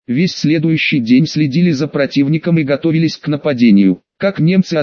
Весь следующий день следили за противником и готовились к нападению. Как немцы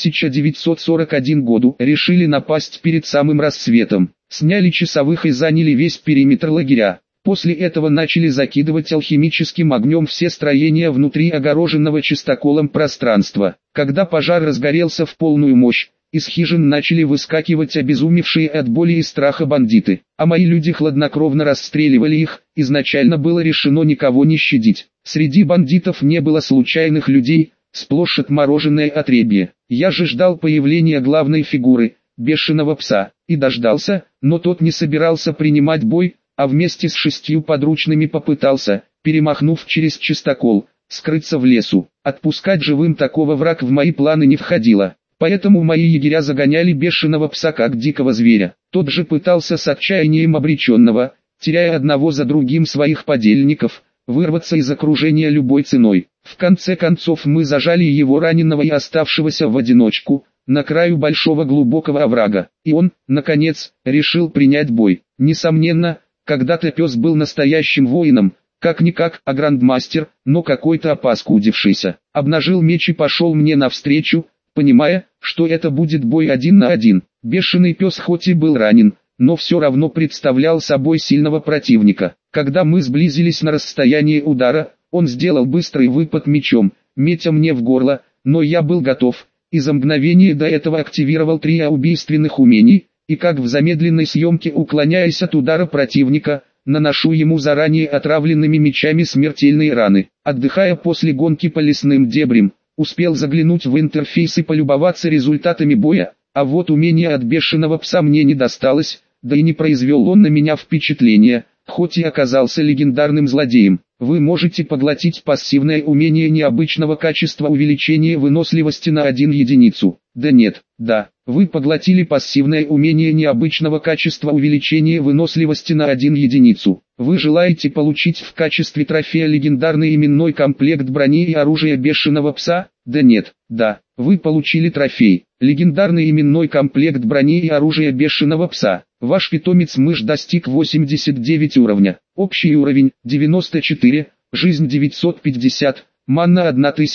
1941 году решили напасть перед самым рассветом, сняли часовых и заняли весь периметр лагеря. После этого начали закидывать алхимическим огнем все строения внутри огороженного чистоколом пространства. Когда пожар разгорелся в полную мощь, из хижин начали выскакивать обезумевшие от боли и страха бандиты, а мои люди хладнокровно расстреливали их. Изначально было решено никого не щадить. Среди бандитов не было случайных людей, сплошь отмороженное отребье. Я же ждал появления главной фигуры, бешеного пса, и дождался, но тот не собирался принимать бой, а вместе с 6 подручными попытался, перемахнув через чистокол, скрыться в лесу. Отпускать живым такого врага в мои планы не входило. Поэтому мои егеря загоняли бешеного пса как дикого зверя. Тот же пытался с отчаянием обреченного, теряя одного за другим своих подельников, вырваться из окружения любой ценой. В конце концов мы зажали его раненого и оставшегося в одиночку, на краю большого глубокого оврага. И он, наконец, решил принять бой. Несомненно, когда-то пес был настоящим воином, как-никак, а грандмастер, но какой-то опаскудившийся. Обнажил меч и пошел мне навстречу, понимая, что это будет бой 1 на 1. Бешеный пес хоть и был ранен, но все равно представлял собой сильного противника. Когда мы сблизились на расстояние удара, он сделал быстрый выпад мечом, метя мне в горло, но я был готов, и за мгновение до этого активировал 3 убийственных умений, и как в замедленной съемке, уклоняясь от удара противника, наношу ему заранее отравленными мечами смертельные раны. Отдыхая после гонки по лесным дебрям, успел заглянуть в интерфейс и полюбоваться результатами боя, а вот умения от бешеного пса мне не досталось, да и не произвел он на меня впечатления, хоть и оказался легендарным злодеем. Вы можете поглотить пассивное умение необычного качества увеличения выносливости на 1 единицу. Да нет, да, вы поглотили пассивное умение необычного качества увеличения выносливости на 1 единицу. Вы желаете получить в качестве трофея легендарный именной комплект брони и оружия бешеного пса? Да нет, да, вы получили трофей, легендарный именной комплект брони и оружия бешеного пса. Ваш питомец-мышь достиг 89 уровня, общий уровень 94, жизнь 950, манна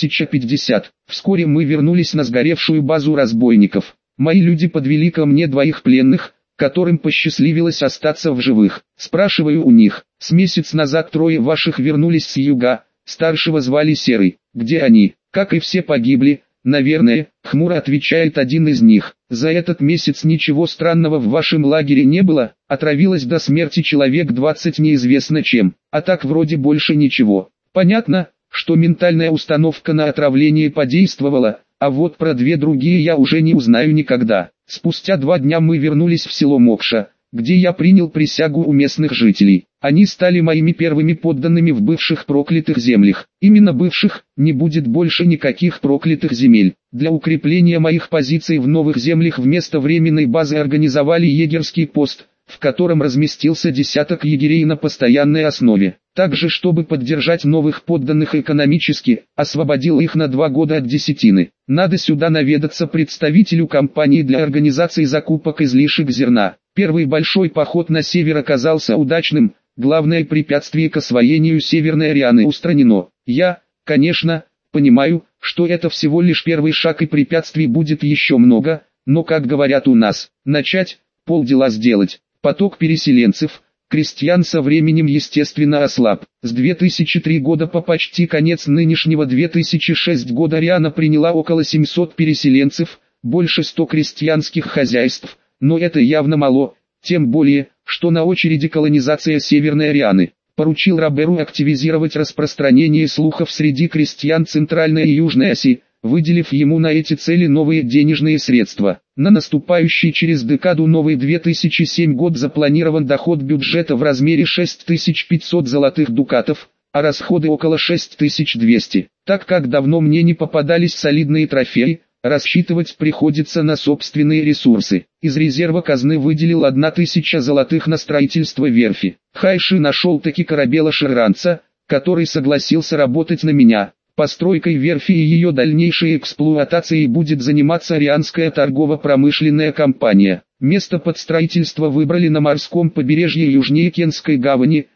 1050. Вскоре мы вернулись на сгоревшую базу разбойников. Мои люди подвели ко мне 2 пленных, которым посчастливилось остаться в живых. Спрашиваю у них, с месяц назад 3 ваших вернулись с юга, старшего звали Серый, где они? Как и все погибли, наверное, хмуро отвечает один из них. За этот месяц ничего странного в вашем лагере не было, отравилось до смерти человек 20 неизвестно чем, а так вроде больше ничего. Понятно, что ментальная установка на отравление подействовала, а вот про 2 другие я уже не узнаю никогда. Спустя 2 дня мы вернулись в село Мокша, где я принял присягу у местных жителей. Они стали моими первыми подданными в бывших проклятых землях. Именно бывших, не будет больше никаких проклятых земель. Для укрепления моих позиций в новых землях вместо временной базы организовали егерский пост, в котором разместился десяток егерей на постоянной основе. Также, чтобы поддержать новых подданных экономически, освободил их на 2 года от десятины. Надо сюда наведаться представителю компании для организации закупок излишек зерна. Первый большой поход на север оказался удачным, главное препятствие к освоению Северной Арианы устранено. Я, конечно, понимаю, что это всего лишь первый шаг и препятствий будет еще много, но, как говорят у нас, начать, полдела сделать. Поток переселенцев, крестьян со временем естественно ослаб. С 2003 года по почти конец нынешнего 2006 года Ариана приняла около 700 переселенцев, больше 100 крестьянских хозяйств, но это явно мало, тем более, что на очереди колонизация Северной Арианы. Поручил Роберу активизировать распространение слухов среди крестьян Центральной и Южной Оси, выделив ему на эти цели новые денежные средства. На наступающий через декаду новый 2007 год запланирован доход бюджета в размере 6500 золотых дукатов, а расходы около 6200. Так как давно мне не попадались солидные трофеи, рассчитывать приходится на собственные ресурсы. Из резерва казны выделил 1000 золотых на строительство верфи. Хайши нашел таки корабела-шерранца, который согласился работать на меня. Постройкой верфи и ее дальнейшей эксплуатацией будет заниматься Арианская торгово-промышленная компания. Место под строительство выбрали на морском побережье южнее Кенской гавани,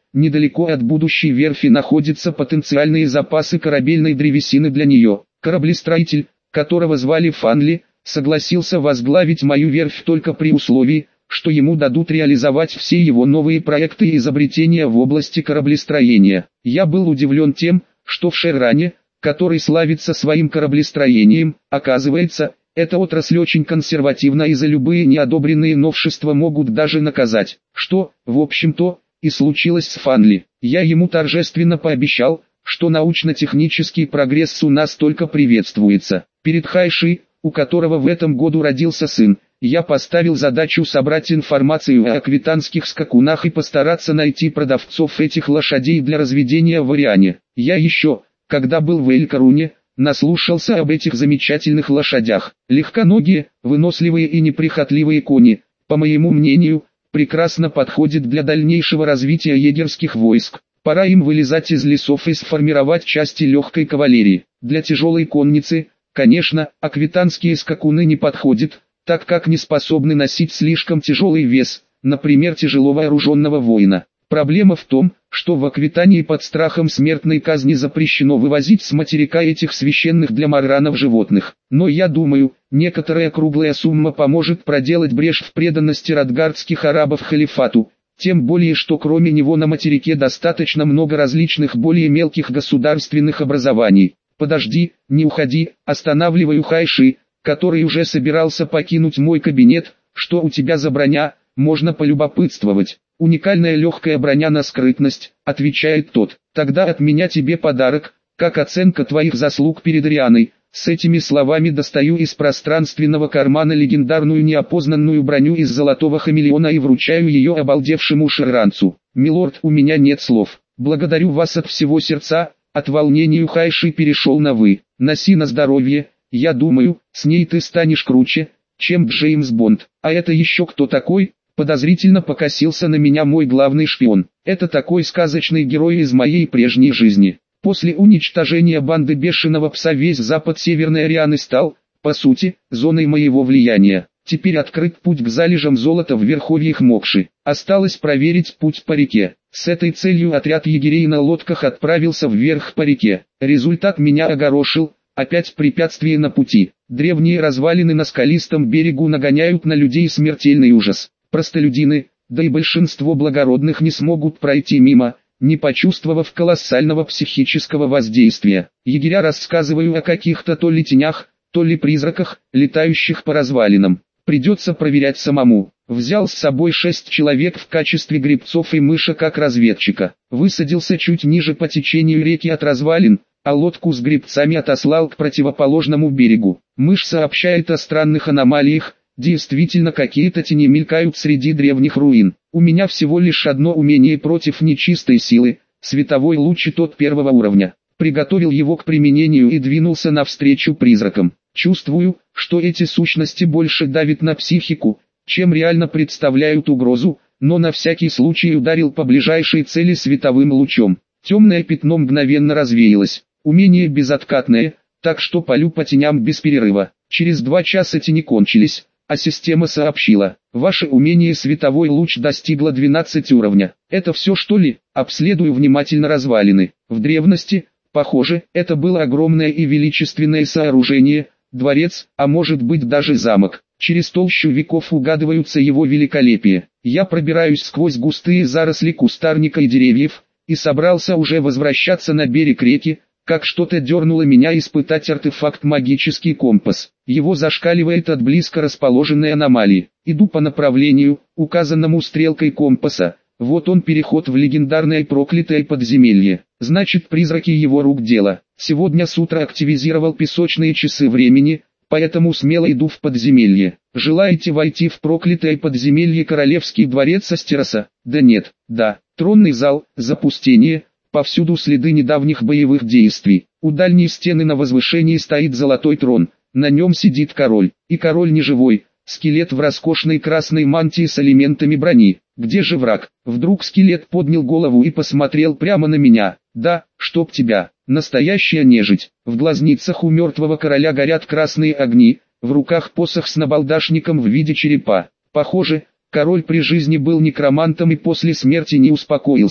недалеко от будущей верфи находятся потенциальные запасы корабельной древесины для нее. Кораблестроитель, которого звали Фанли, согласился возглавить мою верфь только при условии, что ему дадут реализовать все его новые проекты и изобретения в области кораблестроения. Я был удивлен тем, что в Шерране, который славится своим кораблестроением, оказывается, эта отрасль очень консервативна и за любые неодобренные новшества могут даже наказать, что, в общем-то, и случилось с Фанли. Я ему торжественно пообещал, что научно-технический прогресс у нас только приветствуется. Перед Хайши, у которого в этом году родился сын, я поставил задачу собрать информацию о аквитанских скакунах и постараться найти продавцов этих лошадей для разведения в Ариане. Я еще, когда был в Эль-Каруне, наслушался об этих замечательных лошадях. Легконогие, выносливые и неприхотливые кони, по моему мнению, прекрасно подходят для дальнейшего развития егерских войск. Пора им вылезать из лесов и сформировать части легкой кавалерии. Для тяжелой конницы, конечно, аквитанские скакуны не подходят, так как не способны носить слишком тяжелый вес, например, тяжело вооруженного воина. Проблема в том, что в Аквитании под страхом смертной казни запрещено вывозить с материка этих священных для марранов животных. Но я думаю, некоторая круглая сумма поможет проделать брешь в преданности радгардских арабов халифату, тем более что кроме него на материке достаточно много различных более мелких государственных образований. Подожди, не уходи, останавливаю Хайши, который уже собирался покинуть мой кабинет. Что у тебя за броня, можно полюбопытствовать. Уникальная легкая броня на скрытность, отвечает тот. Тогда от меня тебе подарок, как оценка твоих заслуг перед Арианой. С этими словами достаю из пространственного кармана легендарную неопознанную броню из золотого хамелеона и вручаю ее обалдевшему шерранцу. Милорд, у меня нет слов. Благодарю вас от всего сердца. От волнения Хайши перешел на «вы». Носи на здоровье, я думаю, с ней ты станешь круче, чем Джеймс Бонд. А это еще кто такой? Подозрительно покосился на меня мой главный шпион. Это такой сказочный герой из моей прежней жизни. После уничтожения банды бешеного пса весь запад Северной Арианы стал, по сути, зоной моего влияния. Теперь открыт путь к залежам золота в верховьях Мокши. Осталось проверить путь по реке. С этой целью отряд егерей на лодках отправился вверх по реке. Результат меня огорошил. Опять препятствие на пути. Древние развалины на скалистом берегу нагоняют на людей смертельный ужас. Простолюдины, да и большинство благородных не смогут пройти мимо, не почувствовав колоссального психического воздействия. Егеря рассказывают о каких-то то ли тенях, то ли призраках, летающих по развалинам. Придется проверять самому. Взял с собой 6 человек в качестве гребцов и мыша как разведчика. Высадился чуть ниже по течению реки от развалин, а лодку с гребцами отослал к противоположному берегу. Мышь сообщает о странных аномалиях. Действительно, какие-то тени мелькают среди древних руин. У меня всего лишь одно умение против нечистой силы, световой луч и тот первого уровня. Приготовил его к применению и двинулся навстречу призракам. Чувствую, что эти сущности больше давят на психику, чем реально представляют угрозу, но на всякий случай ударил по ближайшей цели световым лучом. Темное пятно мгновенно развеялось. Умение безоткатное, так что палю по теням без перерыва. Через 2 часа тени кончились. А система сообщила, ваше умение световой луч достигло 12 уровня. Это все что ли? Обследую внимательно развалины. В древности, похоже, это было огромное и величественное сооружение, дворец, а может быть даже замок. Через толщу веков угадываются его великолепие. Я пробираюсь сквозь густые заросли кустарника и деревьев, и собрался уже возвращаться на берег реки, как что-то дернуло меня испытать артефакт магический компас. Его зашкаливает от близко расположенной аномалии. Иду по направлению, указанному стрелкой компаса. Вот он, переход в легендарное проклятое подземелье. Значит, призраки его рук дело. Сегодня с утра активизировал песочные часы времени, поэтому смело иду в подземелье. Желаете войти в проклятое подземелье Королевский дворец Астероса? Да нет, да. Тронный зал, запустение. Повсюду следы недавних боевых действий. У дальней стены на возвышении стоит золотой трон. На нем сидит король. И король не живой. Скелет в роскошной красной мантии с элементами брони. Где же враг? Вдруг скелет поднял голову и посмотрел прямо на меня. Да, чтоб тебя. Настоящая нежить. В глазницах у мертвого короля горят красные огни. В руках посох с набалдашником в виде черепа. Похоже, король при жизни был некромантом и после смерти не успокоился.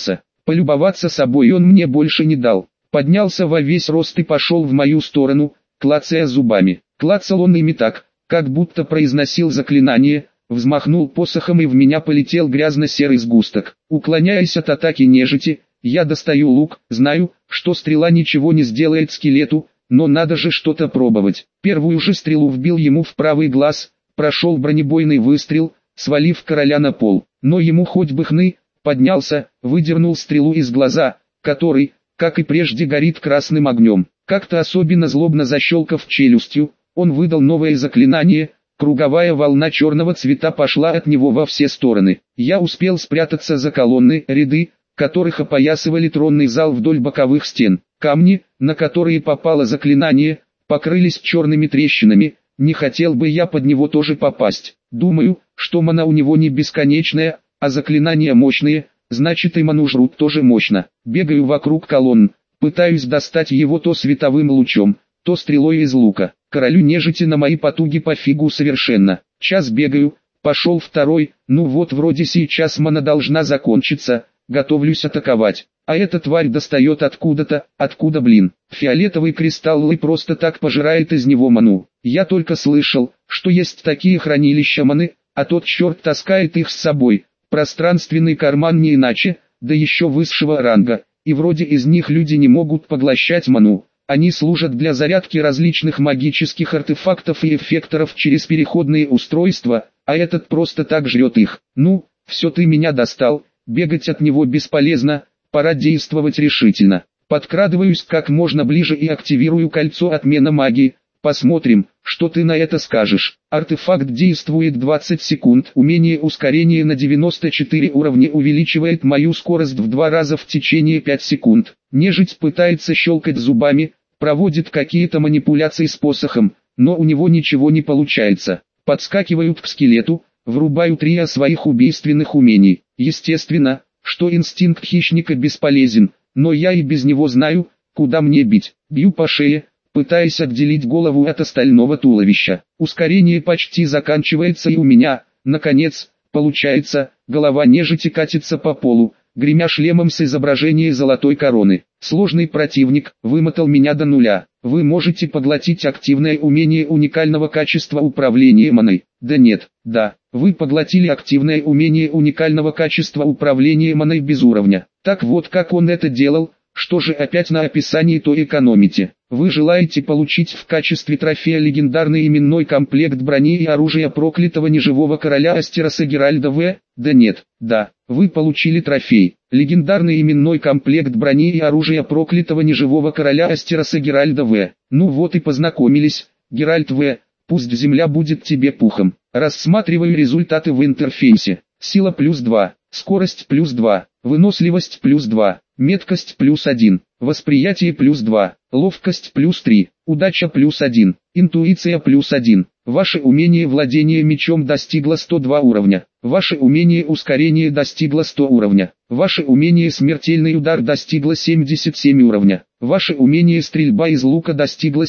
Полюбоваться собой он мне больше не дал. Поднялся во весь рост и пошел в мою сторону, клацая зубами. Клацал он ими так, как будто произносил заклинание, взмахнул посохом и в меня полетел грязно-серый сгусток. Уклоняясь от атаки нежити, я достаю лук, знаю, что стрела ничего не сделает скелету, но надо же что-то пробовать. Первую же стрелу вбил ему в правый глаз, прошел бронебойный выстрел, свалив короля на пол. Но ему хоть бы хны, поднялся, выдернул стрелу из глаза, который, как и прежде, горит красным огнем. Как-то особенно злобно защелкав челюстью, он выдал новое заклинание, круговая волна черного цвета пошла от него во все стороны. Я успел спрятаться за колонны, ряды, которых опоясывали тронный зал вдоль боковых стен. Камни, на которые попало заклинание, покрылись черными трещинами, не хотел бы я под него тоже попасть. Думаю, что мана у него не бесконечная, а заклинания мощные, значит и ману жрут тоже мощно. Бегаю вокруг колонн, пытаюсь достать его то световым лучом, то стрелой из лука. Королю нежити на мои потуги пофигу совершенно. Час бегаю, пошел второй, ну вот вроде сейчас мана должна закончиться, готовлюсь атаковать. А эта тварь достает откуда-то, откуда блин. Фиолетовый кристалл и просто так пожирает из него ману. Я только слышал, что есть такие хранилища маны, а тот черт таскает их с собой. Пространственный карман не иначе, да еще высшего ранга, и вроде из них люди не могут поглощать ману. Они служат для зарядки различных магических артефактов и эффекторов через переходные устройства, а этот просто так жрет их. Ну, все ты меня достал, бегать от него бесполезно, пора действовать решительно. Подкрадываюсь как можно ближе и активирую кольцо отмена магии. Посмотрим, что ты на это скажешь. Артефакт действует 20 секунд. Умение ускорения на 94 уровня увеличивает мою скорость в 2 раза в течение 5 секунд. Нежить пытается щелкать зубами, проводит какие-то манипуляции с посохом, но у него ничего не получается. Подскакивают к скелету, врубаю 3 своих убийственных умений. Естественно, что инстинкт хищника бесполезен, но я и без него знаю, куда мне бить. Бью по шее, пытаясь отделить голову от остального туловища. Ускорение почти заканчивается и у меня, наконец, получается, голова нежити катится по полу, гремя шлемом с изображением золотой короны. Сложный противник, вымотал меня до нуля. Вы можете поглотить активное умение уникального качества управления маной. Да нет, да, вы поглотили активное умение уникального качества управления маной без уровня. Так вот как он это делал, что же опять на описании то экономите. Вы желаете получить в качестве трофея легендарный именной комплект брони и оружия проклятого неживого короля Астероса Геральда В? Да нет, да, вы получили трофей. Легендарный именной комплект брони и оружия проклятого неживого короля Астероса Геральда В. Ну вот и познакомились, Геральт В. Пусть земля будет тебе пухом. Рассматриваю результаты в интерфейсе. Сила плюс 2, скорость плюс 2, выносливость плюс 2, меткость плюс 1, восприятие плюс 2, ловкость плюс 3, удача плюс 1, интуиция плюс 1. Ваше умение владения мечом достигло 102 уровня. Ваше умение ускорения достигло 100 уровня. Ваше умение смертельный удар достигло 77 уровня. Ваше умение стрельба из лука достигло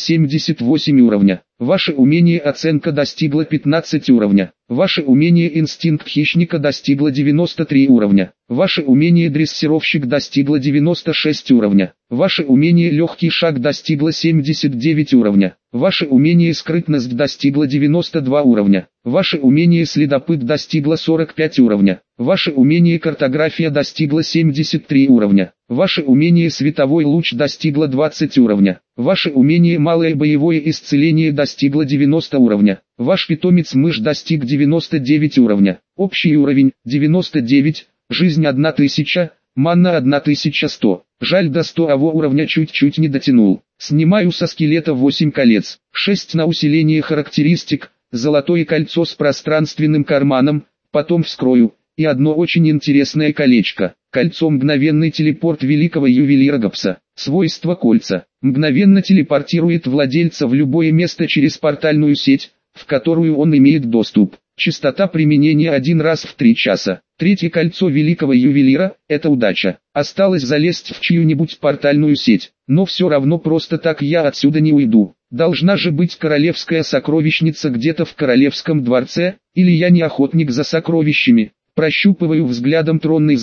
78 уровня. Ваше умение оценка достигло 15 уровня. Ваше умение инстинкт хищника достигло 93 уровня. Ваше умение дрессировщик достигло 96 уровня. Ваше умение легкий шаг достигло 79 уровня. Ваше умение скрытность достигло 92 уровня. Ваше умение следопыт достигло 45 уровня. Ваше умение картография достигло 73 уровня. Ваше умение световой луч достигло 20 уровня. Ваше умение малое боевое исцеление достигло 90 уровня. Ваш питомец мышь достиг 99 уровня. Общий уровень 99, жизнь 1000, манна 1100. Жаль, до 100 уровня чуть-чуть не дотянул. Снимаю со скелета 8 колец, 6 на усиление характеристик, золотое кольцо с пространственным карманом, потом вскрою, и одно очень интересное колечко. Кольцо мгновенный телепорт великого ювелира Гапса. Свойство кольца. Мгновенно телепортирует владельца в любое место через портальную сеть, в которую он имеет доступ. Частота применения 1 раз в 3 часа. Третье кольцо великого ювелира – это удача. Осталось залезть в чью-нибудь портальную сеть, но все равно просто так я отсюда не уйду. Должна же быть королевская сокровищница где-то в королевском дворце, или я не охотник за сокровищами. Прощупываю взглядом тронный зал,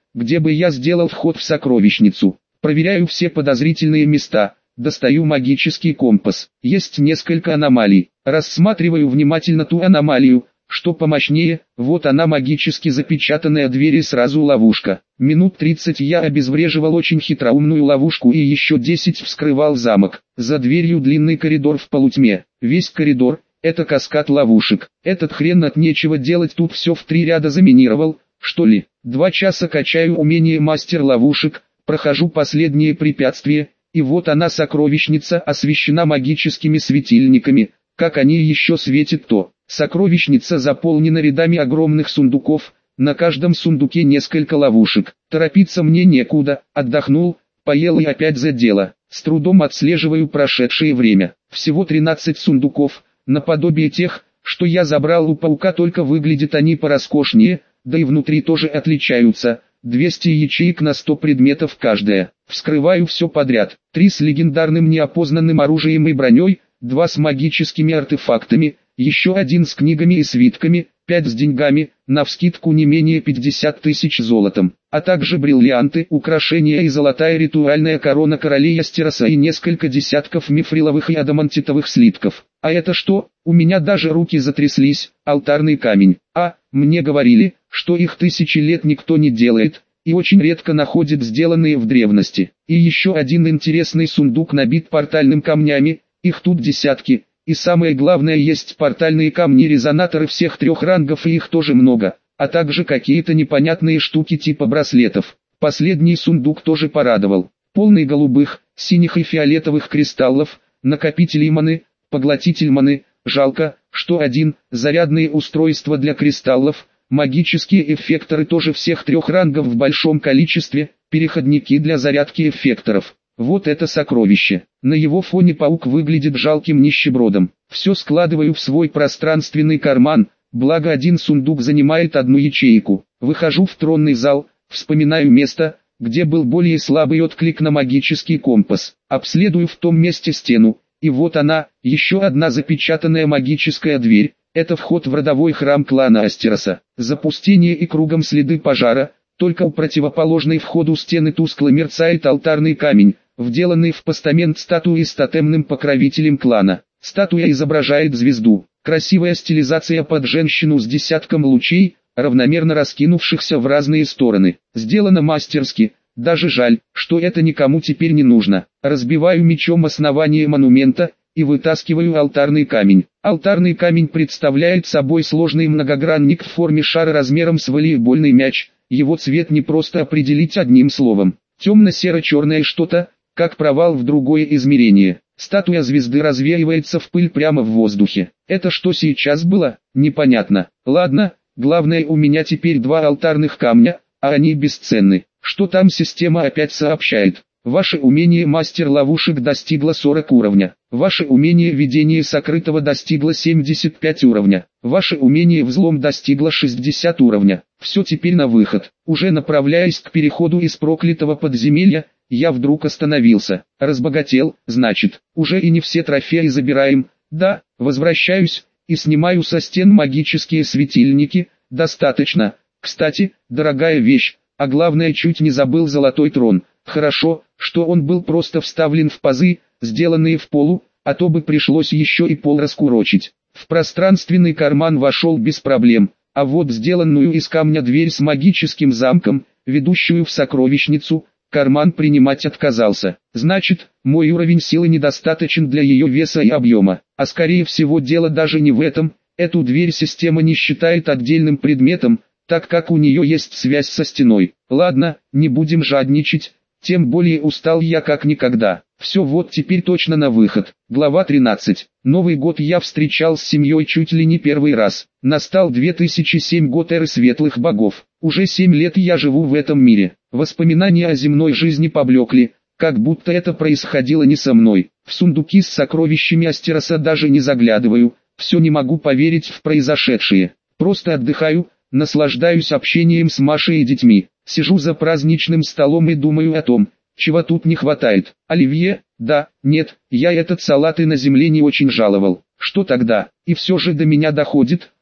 где бы я сделал вход в сокровищницу. Проверяю все подозрительные места, достаю магический компас. Есть несколько аномалий. Рассматриваю внимательно ту аномалию, что помощнее. Вот она, магически запечатанная дверь, и сразу ловушка. Минут 30 я обезвреживал очень хитроумную ловушку и еще 10 вскрывал замок. За дверью длинный коридор в полутьме. Весь коридор — это каскад ловушек. Этот хрен от нечего делать тут все в 3 ряда заминировал, что ли. 2 часа качаю умение мастер ловушек, прохожу последние препятствия, и вот она, сокровищница, освещена магическими светильниками. Как они еще светят, то сокровищница заполнена рядами огромных сундуков, на каждом сундуке несколько ловушек. Торопиться мне некуда, отдохнул, поел и опять за дело. С трудом отслеживаю прошедшее время. Всего 13 сундуков, наподобие тех, что я забрал у паука, только выглядят они пороскошнее, да и внутри тоже отличаются. 200 ячеек на 100 предметов каждая. Вскрываю все подряд. 3 с легендарным неопознанным оружием и броней, 2 с магическими артефактами, еще 1 с книгами и свитками, 5 с деньгами, навскидку не менее 50 тысяч золотом, а также бриллианты, украшения и золотая ритуальная корона королей Астероса и несколько десятков мифриловых и адамантитовых слитков. А это что? У меня даже руки затряслись. Алтарный камень. Мне говорили, что их 1000 лет никто не делает, и очень редко находят сделанные в древности. И еще 1 интересный сундук набит портальным камнями, их тут десятки. И самое главное, есть портальные камни-резонаторы всех 3 рангов, и их тоже много, а также какие-то непонятные штуки типа браслетов. Последний сундук тоже порадовал. Полный голубых, синих и фиолетовых кристаллов, накопитель маны, поглотитель маны. Жалко, что 1, зарядные устройства для кристаллов, магические эффекторы тоже всех 3 рангов в большом количестве, переходники для зарядки эффекторов. Вот это сокровище. На его фоне паук выглядит жалким нищебродом. Все складываю в свой пространственный карман, благо 1 сундук занимает 1 ячейку. Выхожу в тронный зал, вспоминаю место, где был более слабый отклик на магический компас. Обследую в том месте стену, и вот она, еще 1 запечатанная магическая дверь. Это вход в родовой храм клана Астероса. Запустение и кругом следы пожара. Только у противоположной входу стены тускло мерцает алтарный камень, вделанный в постамент статуи с тотемным покровителем клана. Статуя изображает звезду. Красивая стилизация под женщину с десятком лучей, равномерно раскинувшихся в разные стороны. Сделано мастерски. Даже жаль, что это никому теперь не нужно. Разбиваю мечом основание монумента и вытаскиваю алтарный камень. Алтарный камень представляет собой сложный многогранник в форме шара размером с волейбольный мяч. Его цвет не просто определить одним словом. Темно-серо-черное что-то, как провал в другое измерение. Статуя звезды развеивается в пыль прямо в воздухе. Это что сейчас было? Непонятно. Ладно, главное, у меня теперь 2 алтарных камня, а они бесценны. Что там система опять сообщает? Ваше умение мастер ловушек достигло 40 уровня. Ваше умение ведения сокрытого достигло 75 уровня. Ваше умение взлом достигло 60 уровня. Все, теперь на выход. Уже направляясь к переходу из проклятого подземелья, я вдруг остановился. Разбогател, значит. Уже и не все трофеи забираем. Да, возвращаюсь и снимаю со стен магические светильники. Достаточно. Кстати, дорогая вещь, а главное, чуть не забыл золотой трон. Хорошо, что он был просто вставлен в пазы, сделанные в полу, а то бы пришлось еще и пол раскурочить. В пространственный карман вошел без проблем, а вот сделанную из камня дверь с магическим замком, ведущую в сокровищницу, карман принимать отказался. Значит, мой уровень силы недостаточен для ее веса и объема. А скорее всего дело даже не в этом, эту дверь система не считает отдельным предметом, так как у нее есть связь со стеной. Ладно, не будем жадничать. Тем более устал я как никогда. Все, вот теперь точно на выход. Глава 13. Новый год я встречал с семьей чуть ли не первый раз. Настал 2007 год эры светлых богов. Уже 7 лет я живу в этом мире. Воспоминания о земной жизни поблекли, как будто это происходило не со мной. В сундуки с сокровищами Астероса даже не заглядываю. Все не могу поверить в произошедшее. Просто отдыхаю, наслаждаюсь общением с Машей и детьми. Сижу за праздничным столом и думаю о том, чего тут не хватает. Оливье? Да, нет, я этот салат и на земле не очень жаловал. Что тогда? И все же до меня доходит,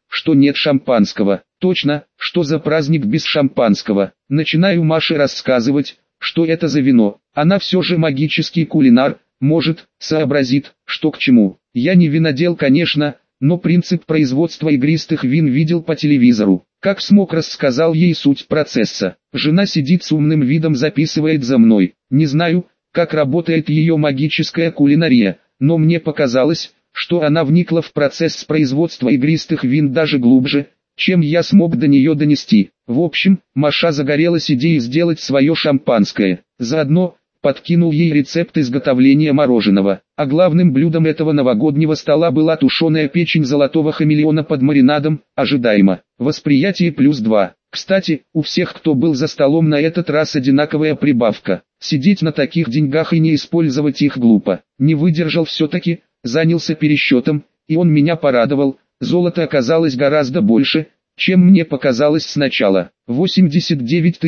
что нет шампанского. Точно, что за праздник без шампанского. Начинаю Маше рассказывать, что это за вино. Она все же магический кулинар, может, сообразит, что к чему. Я не винодел, конечно, но принцип производства игристых вин видел по телевизору. Как смог, рассказал ей суть процесса. Жена сидит с умным видом, записывает за мной. Не знаю, как работает ее магическая кулинария, но мне показалось, что она вникла в процесс производства игристых вин даже глубже, чем я смог до нее донести. В общем, Маша загорелась идеей сделать свое шампанское. Заодно подкинул ей рецепт изготовления мороженого. А главным блюдом этого новогоднего стола была тушеная печень золотого хамелеона под маринадом, ожидаемо. Восприятие +2. Кстати, у всех, кто был за столом, на этот раз одинаковая прибавка. Сидеть на таких деньгах и не использовать их глупо. Не выдержал все-таки, занялся пересчетом, и он меня порадовал. Золота оказалось гораздо больше, чем мне показалось сначала. 89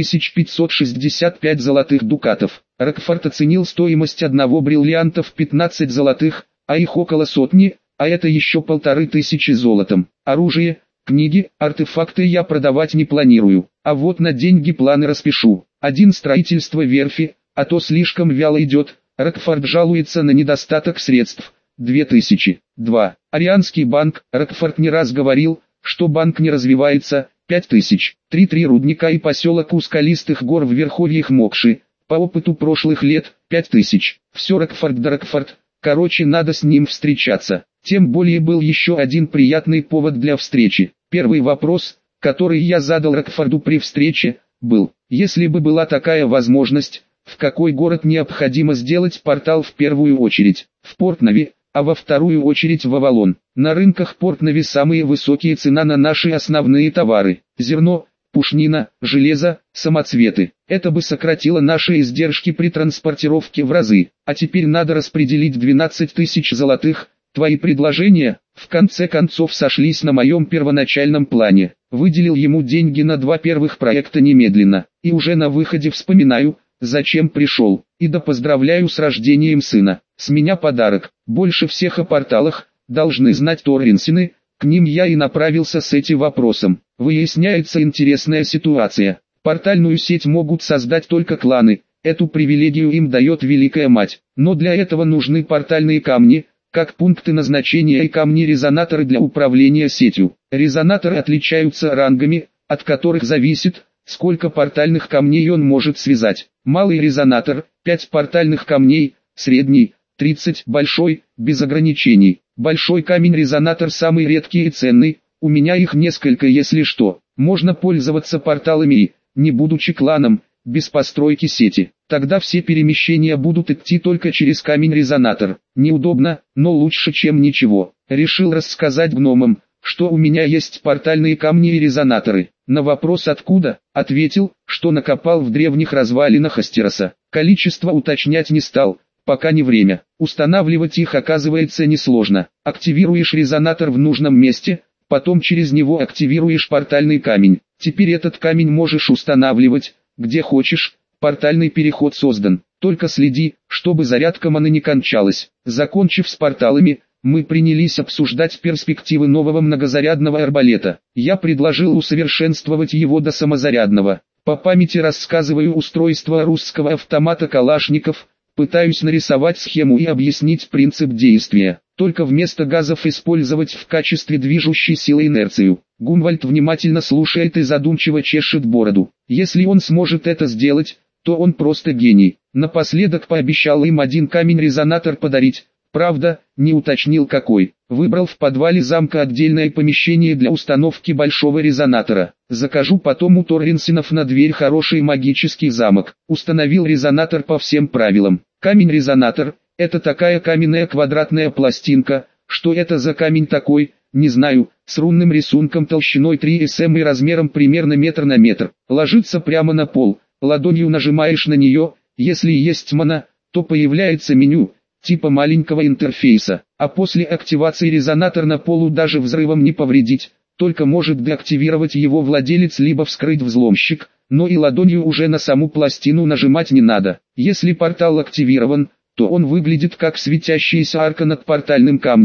565 золотых дукатов. Рокфорд оценил стоимость одного бриллианта в 15 золотых, а их около сотни, а это еще 1500 золотом. Оружие, книги, артефакты я продавать не планирую, а вот на деньги планы распишу. 1. Строительство верфи, а то слишком вяло идет. Рокфорд жалуется на недостаток средств. 2000. 2. Арианский банк. Рокфорд не раз говорил, что банк не развивается. 5000. 3. 3 рудника и поселок у скалистых гор в верховьях Мокши. По опыту прошлых лет, 5000. Все Рокфорд да Рокфорд. Короче, надо с ним встречаться. Тем более был еще один приятный повод для встречи. Первый вопрос, который я задал Рокфорду при встрече, был: если бы была такая возможность, в какой город необходимо сделать портал в первую очередь? В Портнове, а во вторую очередь в Авалон. На рынках Портнове самые высокие цены на наши основные товары: зерно, пушнина, железо, самоцветы. Это бы сократило наши издержки при транспортировке в разы. А теперь надо распределить 12 тысяч золотых. Твои предложения, в конце концов, сошлись на моем первоначальном плане. Выделил ему деньги на 2 первых проекта немедленно. И уже на выходе вспоминаю, зачем пришел. И да поздравляю с рождением сына. С меня подарок. Больше всех о порталах должны знать торренсины. К ним я и направился с этим вопросом. Выясняется интересная ситуация. Портальную сеть могут создать только кланы. Эту привилегию им дает Великая Мать. Но для этого нужны портальные камни, как пункты назначения, и камни-резонаторы для управления сетью. Резонаторы отличаются рангами, от которых зависит, сколько портальных камней он может связать. Малый резонатор – 5 портальных камней, средний – 30, большой – без ограничений. Большой камень-резонатор самый редкий и ценный, у меня их несколько, если что. Можно пользоваться порталами и, не будучи кланом, без постройки сети. Тогда все перемещения будут идти только через камень-резонатор. Неудобно, но лучше, чем ничего. Решил рассказать гномам, что у меня есть портальные камни и резонаторы. На вопрос «откуда?» ответил, что накопал в древних развалинах Астероса. Количество уточнять не стал, пока не время. Устанавливать их оказывается несложно. Активируешь резонатор в нужном месте, потом через него активируешь портальный камень. Теперь этот камень можешь устанавливать, где хочешь. Портальный переход создан. Только следи, чтобы зарядка маны не кончалась. Закончив с порталами, мы принялись обсуждать перспективы нового многозарядного арбалета. Я предложил усовершенствовать его до самозарядного. По памяти рассказываю устройство русского автомата Калашников, пытаюсь нарисовать схему и объяснить принцип действия. Только вместо газов использовать в качестве движущей силы инерцию. Гумвальд внимательно слушает и задумчиво чешет бороду. Если он сможет это сделать, то он просто гений. Напоследок пообещал им 1 камень-резонатор подарить. Правда, не уточнил какой. Выбрал в подвале замка отдельное помещение для установки большого резонатора. Закажу потом у торренсинов на дверь хороший магический замок. Установил резонатор по всем правилам. Камень-резонатор – это такая каменная квадратная пластинка. Что это за камень такой, не знаю, с рунным рисунком толщиной 3 см и размером примерно метр на метр. Ложится прямо на пол, ладонью нажимаешь на нее, если есть мана, то появляется меню, типа маленького интерфейса, а после активации резонатор на полу даже взрывом не повредить, только может деактивировать его владелец либо вскрыть взломщик, но и ладонью уже на саму пластину нажимать не надо. Если портал активирован, то он выглядит как светящаяся арка над портальным камнем.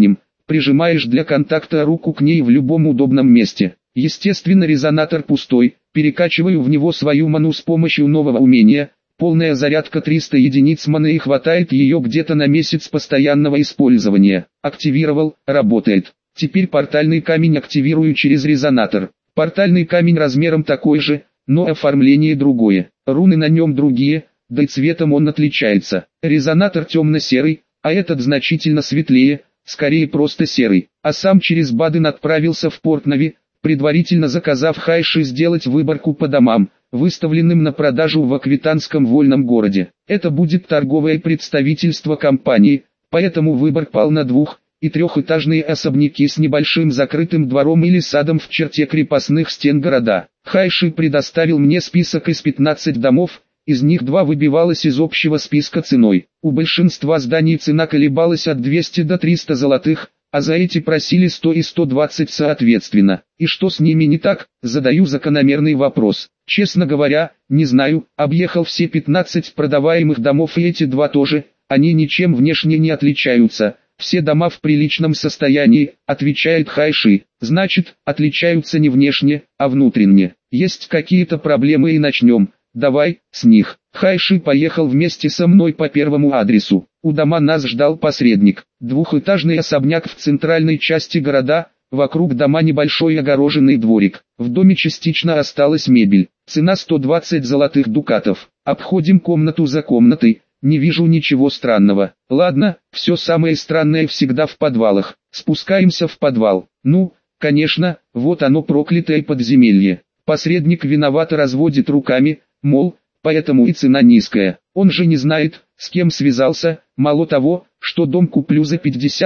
прижимаешь для контакта руку к ней в любом удобном месте. Естественно, резонатор пустой, перекачиваю в него свою ману с помощью нового умения. Полная зарядка 300 единиц маны и хватает ее где-то на месяц постоянного использования. Активировал, работает. Теперь портальный камень активирую через резонатор. Портальный камень размером такой же, но оформление другое. Руны на нем другие, да и цветом он отличается. Резонатор темно-серый, а этот значительно светлее, скорее просто серый. А сам через Баден отправился в Портнави, предварительно заказав Хайши сделать выборку по домам, выставленным на продажу в Аквитанском вольном городе. Это будет торговое представительство компании, поэтому выбор пал на двух- и трехэтажные особняки с небольшим закрытым двором или садом в черте крепостных стен города. Хайши предоставил мне список из 15 домов, из них 2 выбивалось из общего списка ценой. У большинства зданий цена колебалась от 200 до 300 золотых, а за эти просили 100 и 120 соответственно. И что с ними не так, задаю закономерный вопрос. Честно говоря, не знаю, объехал все 15 продаваемых домов и эти 2 тоже, они ничем внешне не отличаются. Все дома в приличном состоянии, отвечает Хайши. Значит, отличаются не внешне, а внутренне. Есть какие-то проблемы и начнем. Давай, с них. Хайши поехал вместе со мной по первому адресу. У дома нас ждал посредник. Двухэтажный особняк в центральной части города, вокруг дома небольшой огороженный дворик. В доме частично осталась мебель. Цена 120 золотых дукатов. Обходим комнату за комнатой. Не вижу ничего странного. Ладно, все самое странное всегда в подвалах. Спускаемся в подвал. Ну, конечно, вот оно проклятое подземелье. Посредник виновато разводит руками, мол, поэтому и цена низкая. Он же не знает, с кем связался, мало того, что дом куплю за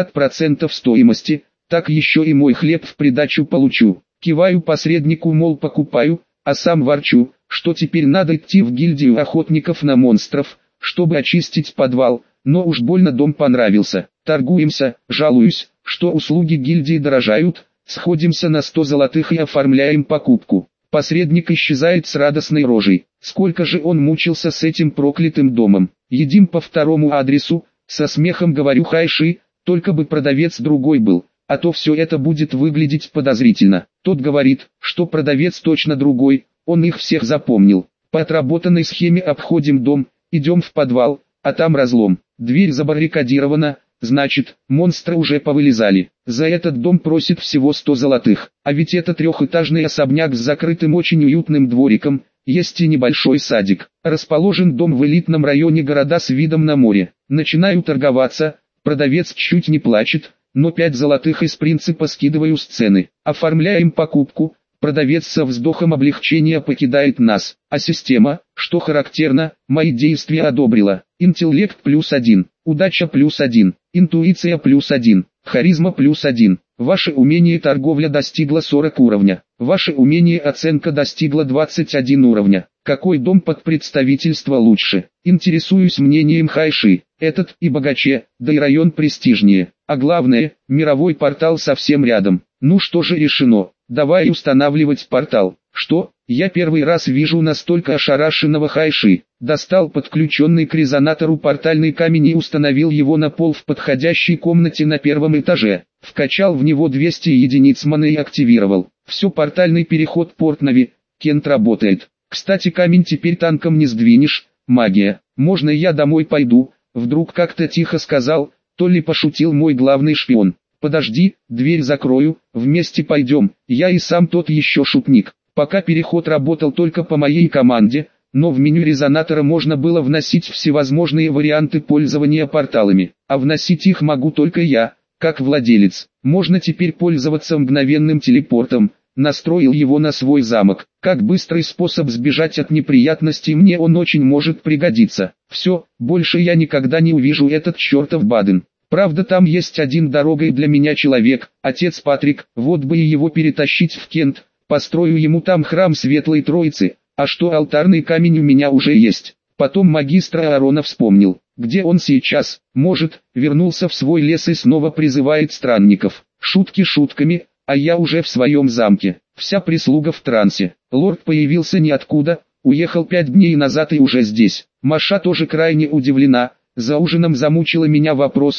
50% стоимости, так еще и мой хлеб в придачу получу. Киваю посреднику, мол, покупаю, а сам ворчу, что теперь надо идти в гильдию охотников на монстров, чтобы очистить подвал, но уж больно дом понравился. Торгуемся, жалуюсь, что услуги гильдии дорожают, сходимся на 100 золотых и оформляем покупку. Посредник исчезает с радостной рожей. Сколько же он мучился с этим проклятым домом. Едим по второму адресу, со смехом говорю Хайши, только бы продавец другой был, а то все это будет выглядеть подозрительно. Тот говорит, что продавец точно другой, он их всех запомнил. По отработанной схеме обходим дом, идем в подвал, а там разлом. Дверь забаррикадирована, значит, монстры уже повылезали. За этот дом просит всего 100 золотых. А ведь это трехэтажный особняк с закрытым очень уютным двориком, есть и небольшой садик. Расположен дом в элитном районе города с видом на море. Начинаю торговаться, продавец чуть не плачет, но 5 золотых из принципа скидываю с цены. Оформляем покупку. Продавец со вздохом облегчения покидает нас, а система, что характерно, мои действия одобрила. Интеллект +1, удача +1, интуиция +1, харизма +1. Ваше умение торговля достигло 40 уровня. Ваше умение оценка достигло 21 уровня. Какой дом под представительство лучше? Интересуюсь мнением Хайши. Этот и богаче, да и район престижнее. А главное, мировой портал совсем рядом. Ну что же решено? Давай устанавливать портал. Что? Я первый раз вижу настолько ошарашенного Хайши. Достал подключенный к резонатору портальный камень и установил его на пол в подходящей комнате на первом этаже. Вкачал в него 200 единиц маны и активировал. Все, портальный переход Портнави. Кент работает. Кстати, камень теперь танком не сдвинешь. Магия. Можно я домой пойду? Вдруг как-то тихо сказал, то ли пошутил мой главный шпион. Подожди, дверь закрою, вместе пойдем, я и сам тот еще шутник. Пока переход работал только по моей команде, но в меню резонатора можно было вносить всевозможные варианты пользования порталами, а вносить их могу только я, как владелец. Можно теперь пользоваться мгновенным телепортом, настроил его на свой замок. Как быстрый способ сбежать от неприятностей, мне он очень может пригодиться. Все, больше я никогда не увижу этот чертов Баден. Правда, там есть один дорогой для меня человек, отец Патрик, вот бы и его перетащить в Кент, построю ему там храм Светлой Троицы, а что алтарный камень у меня уже есть. Потом магистра Аарона вспомнил, где он сейчас, может, вернулся в свой лес и снова призывает странников. Шутки шутками, а я уже в своем замке, вся прислуга в трансе. Лорд появился ниоткуда, уехал 5 дней назад и уже здесь. Маша тоже крайне удивлена. За ужином замучила меня вопросами,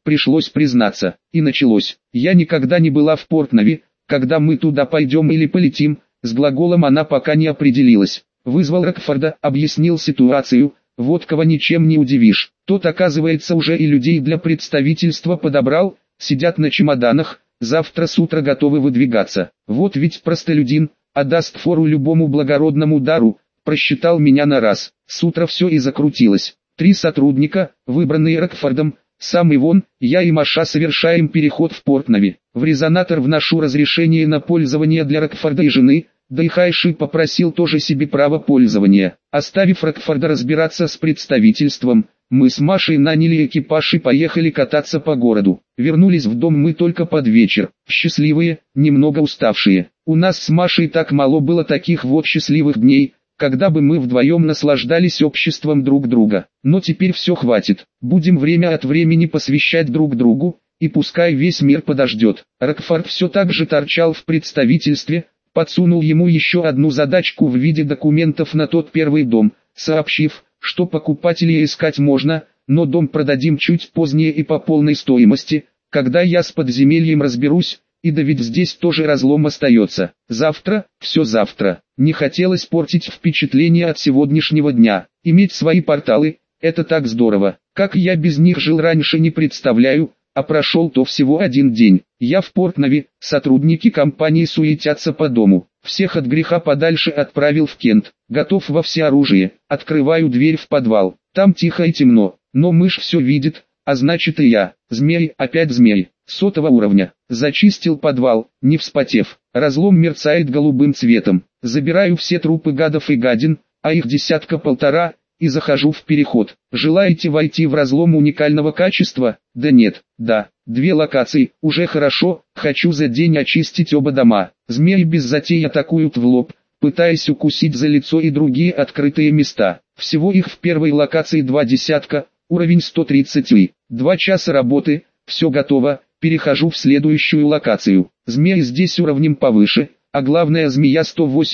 Пришлось признаться, и началось. Я никогда не была в Портнове, когда мы туда пойдем или полетим, с глаголом она пока не определилась. Вызвал Рокфорда, объяснил ситуацию, вот кого ничем не удивишь. Тот, оказывается, уже и людей для представительства подобрал, сидят на чемоданах, завтра с утра готовы выдвигаться. Вот ведь простолюдин, а даст фору любому благородному дару, просчитал меня на раз. С утра все и закрутилось. 3 сотрудника, выбранные Рокфордом, сам Ивон, я и Маша совершаем переход в Портнове. В резонатор вношу разрешение на пользование для Рокфорда и жены, да и Хайши попросил тоже себе право пользования. Оставив Рокфорда разбираться с представительством, мы с Машей наняли экипаж и поехали кататься по городу. Вернулись в дом мы только под вечер, счастливые, немного уставшие. У нас с Машей так мало было таких вот счастливых дней, когда бы мы вдвоем наслаждались обществом друг друга. Но теперь все хватит, будем время от времени посвящать друг другу, и пускай весь мир подождет. Рокфорд все так же торчал в представительстве, подсунул ему еще одну задачку в виде документов на тот первый дом, сообщив, что покупателей искать можно, но дом продадим чуть позднее и по полной стоимости, когда я с подземельем разберусь, и да ведь здесь тоже разлом остается. Завтра, все завтра. Не хотелось портить впечатление от сегодняшнего дня. Иметь свои порталы, это так здорово. Как я без них жил раньше, не представляю, а прошел-то всего 1 день. Я в Портнове, сотрудники компании суетятся по дому. Всех от греха подальше отправил в Кент. Готов во всеоружие. Открываю дверь в подвал. Там тихо и темно, но мышь все видит, а значит и я. Змей, опять змей. 100 уровня. Зачистил подвал, не вспотев. Разлом мерцает голубым цветом. Забираю все трупы гадов и гадин, а их 10-1.5, и захожу в переход. Желаете войти в разлом уникального качества? Да нет, да. 2 локации, уже хорошо, хочу за день очистить оба дома. Змеи без затей атакуют в лоб, пытаясь укусить за лицо и другие открытые места. Всего их в первой локации 2 десятка, уровень 130. 2 часа работы, все готово, перехожу в следующую локацию. Змеи здесь уровнем повыше, а главная змея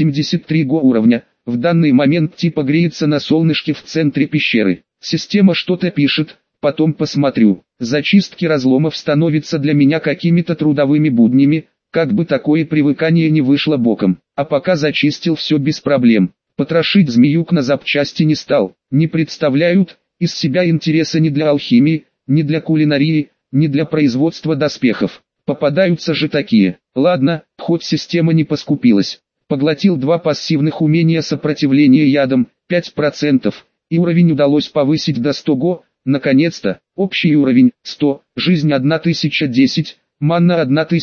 183 уровня. В данный момент типа греется на солнышке в центре пещеры. Система что-то пишет, потом посмотрю. Зачистки разломов становятся для меня какими-то трудовыми буднями, как бы такое привыкание не вышло боком. А пока зачистил все без проблем. Потрошить змеюк на запчасти не стал. Не представляют из себя интереса ни для алхимии, ни для кулинарии, ни для производства доспехов. Попадаются же такие. Ладно, хоть система не поскупилась. Поглотил 2 пассивных умения сопротивления ядам, 5%, и уровень удалось повысить до 100 го, наконец-то, общий уровень, 100, жизнь 1010, манна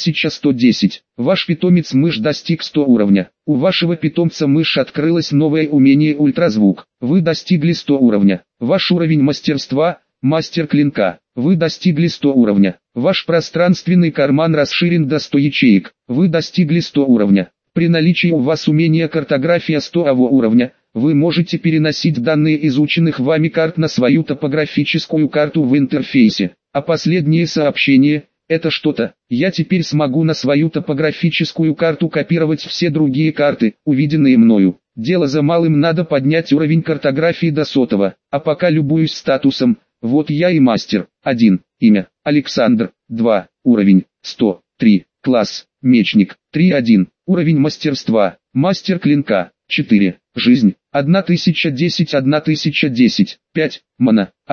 1110. Ваш питомец-мышь достиг 100 уровня. У вашего питомца-мышь открылось новое умение ультразвук. Вы достигли 100 уровня. Ваш уровень мастерства, мастер клинка. Вы достигли 100 уровня. Ваш пространственный карман расширен до 100 ячеек. Вы достигли 100 уровня. При наличии у вас умения картография 100 уровня, вы можете переносить данные изученных вами карт на свою топографическую карту в интерфейсе. А последнее сообщение – это что-то. Я теперь смогу на свою топографическую карту копировать все другие карты, увиденные мною. Дело за малым, надо поднять уровень картографии до 100, а пока любуюсь статусом. Вот я и мастер. 1. Имя – Александр. 2. Уровень – 100. 3. Класс – Мечник. 3.1. Уровень мастерства – Мастер клинка. 4. Жизнь – 1010 1010. 5. Мана –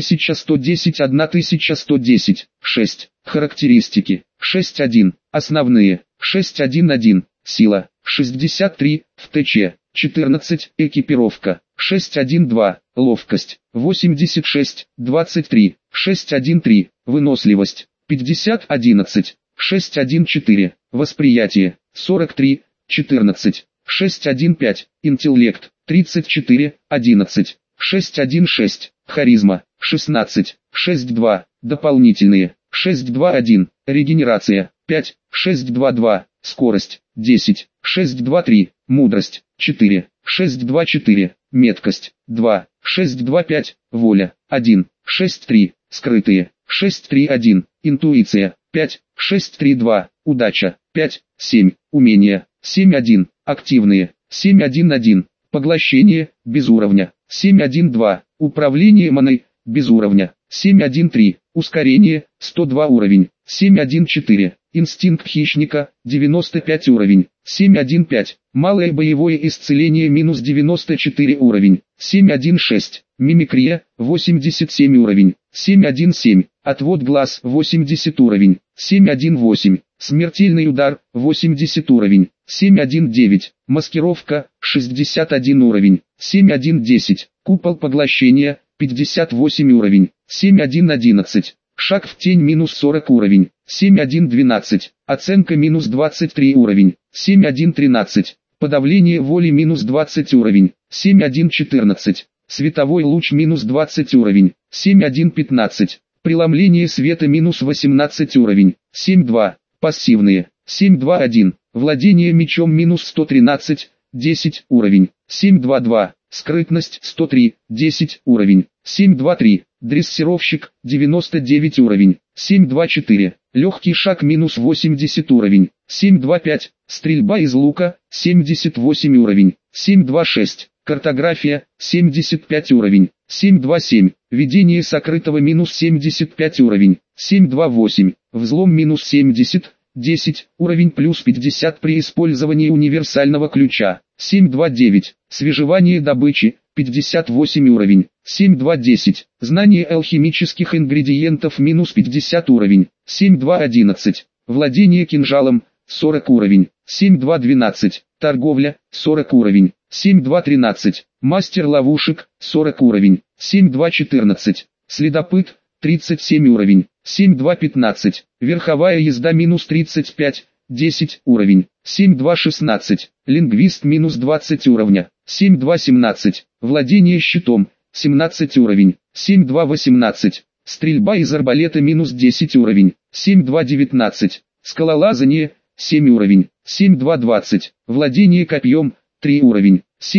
1110 1110. 6. Характеристики – 6.1. Основные – 6.1.1. Сила – 63. ВТЧ – 14. Экипировка – 6.1.2. Ловкость – 86. 23. 6.1.3. Выносливость – 50. 11. 6.1.4. Восприятие – 43. 14. 6.1.5. Интеллект – 34. 11. 6.1.6. Харизма – 16. 6.2. Дополнительные – 6.2.1. Регенерация – 5. 6.2.2. Скорость – 10. 6.2.3. Мудрость – 4. 6.2.4. Меткость – 2. 6.2.5. Воля – 1. 6.3. Скрытые – 6.3.1. Интуиция – 5. 6.3.2. Удача – 5. 7. Умения – 7.1. Активные – 7.1.1. Поглощение – без уровня – 7.1.2. Управление маной – без уровня – 7.1.3. Ускорение, 102 уровень, 714. Инстинкт хищника, 95 уровень, 715. Малое боевое исцеление минус 94 уровень, 716. Мимикрия, 87 уровень, 717. Отвод глаз, 80 уровень, 718. Смертельный удар, 80 уровень, 719. Маскировка, 61 уровень, 710. Купол поглощения, 58 уровень, 7111. Шаг в тень минус 40 уровень, 7112. Оценка минус 23 уровень, 7113. Подавление воли минус 20 уровень, 7114. Световой луч минус 20 уровень, 7115. Преломление света минус 18 уровень, 7.2. Пассивные, 7.2.1. Владение мечом минус 113, 10 уровень, 7.2.2. Скрытность 103, 10 уровень, 7.2.3. Дрессировщик, 99 уровень, 7.2.4. Легкий шаг минус 80 уровень, 7.2.5. Стрельба из лука, 78 уровень, 7.2.6. Картография, 75 уровень, 7.2.7. Ведение сокрытого минус 75 уровень, 7.2.8. Взлом минус 70, 10 уровень плюс 50 при использовании универсального ключа, 7.2.9. Свежевание добычи, 58 уровень, 7.2.10. Знание алхимических ингредиентов минус 50 уровень, 7.2.11. Владение кинжалом, 40 уровень, 7.2.12. Торговля, 40 уровень, 7.2.13. Мастер ловушек, 40 уровень, 7.2.14. Следопыт, 37 уровень, 7.2.15. Верховая езда минус 35, 10 уровень, 7.2.16. Лингвист минус 20 уровня, 7.2.17. Владение щитом, 17 уровень, 7.2.18. Стрельба из арбалета минус 10 уровень, 7.2.19. Скалолазание, 7 уровень, 7.2.20. Владение копьем, 3 уровень,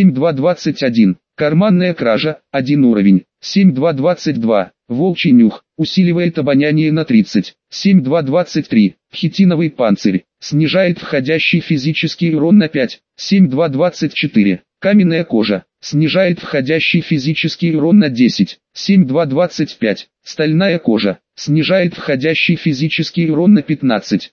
7.2.21. Карманная кража, 1 уровень, 7.2.22. Волчий нюх, усиливает обоняние на 30, 7.2.23. Хитиновый панцирь, снижает входящий физический урон на 5, 7.2.24. Каменная кожа, снижает входящий физический урон на 10, 7.2.25. Стальная кожа, снижает входящий физический урон на 15,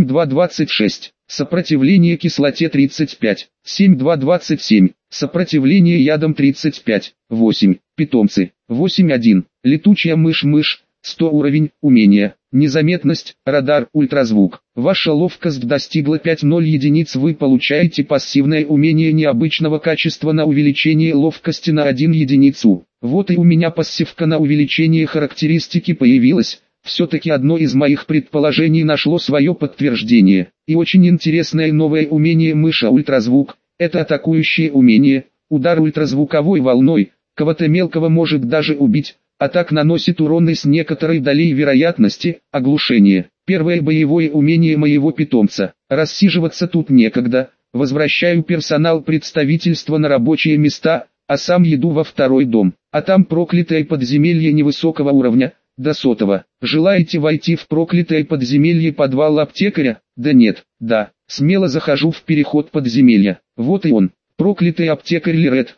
7.2.26. Сопротивление кислоте 35, 7.2.27. Сопротивление ядам 35, 8. Питомцы, 8.1. Летучая мышь, 100 уровень, умение, незаметность, радар, ультразвук. Ваша ловкость достигла 5.0 единиц. Вы получаете пассивное умение необычного качества на увеличение ловкости на 1 единицу. Вот и у меня пассивка на увеличение характеристики появилась. Все-таки одно из моих предположений нашло свое подтверждение. И очень интересное новое умение мыша ультразвук. Это атакующее умение, удар ультразвуковой волной, кого-то мелкого может даже убить, а так наносит урон с некоторой долей вероятности, оглушение. Первое боевое умение моего питомца. Рассиживаться тут некогда, возвращаю персонал представительства на рабочие места, а сам еду во второй дом, а там проклятое подземелье невысокого уровня, до 100-го. Желаете войти в проклятое подземелье подвал аптекаря? Да нет, да, смело захожу в переход подземелья. Вот и он, проклятый аптекарь Лерет,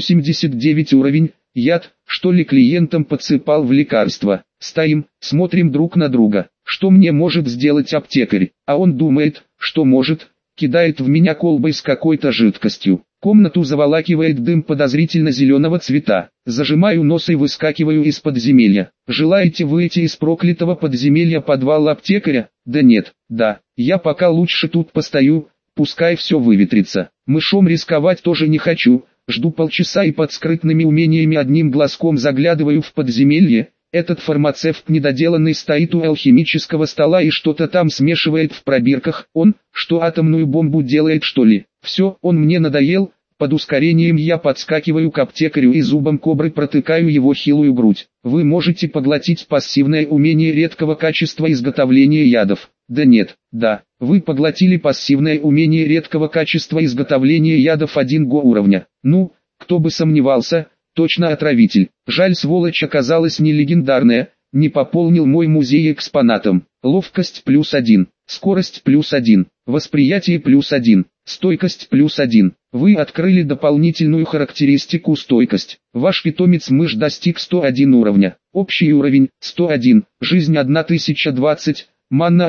89 уровень, яд, что ли клиентам подсыпал в лекарство. Стоим, смотрим друг на друга, что мне может сделать аптекарь, а он думает, что может, кидает в меня колбой с какой-то жидкостью. Комнату заволакивает дым подозрительно зеленого цвета. Зажимаю нос и выскакиваю из подземелья. Желаете выйти из проклятого подземелья подвал аптекаря? Да нет, да, я пока лучше тут постою, пускай все выветрится. Мышом рисковать тоже не хочу. Жду полчаса и под скрытными умениями одним глазком заглядываю в подземелье. Этот фармацевт недоделанный стоит у алхимического стола и что-то там смешивает в пробирках. Он, что атомную бомбу делает что ли? Все, он мне надоел. Под ускорением я подскакиваю к аптекарю и зубом кобры протыкаю его хилую грудь. Вы можете поглотить пассивное умение редкого качества изготовления ядов. Да нет, да, вы поглотили пассивное умение редкого качества изготовления ядов 1 го уровня. Ну, кто бы сомневался, точно отравитель. Жаль, сволочь оказалась не легендарная, не пополнил мой музей экспонатом. Ловкость +1, скорость +1, восприятие +1, стойкость +1, Вы открыли дополнительную характеристику стойкость. Ваш питомец-мышь достиг 101 уровня. Общий уровень 101, жизнь 1020, манна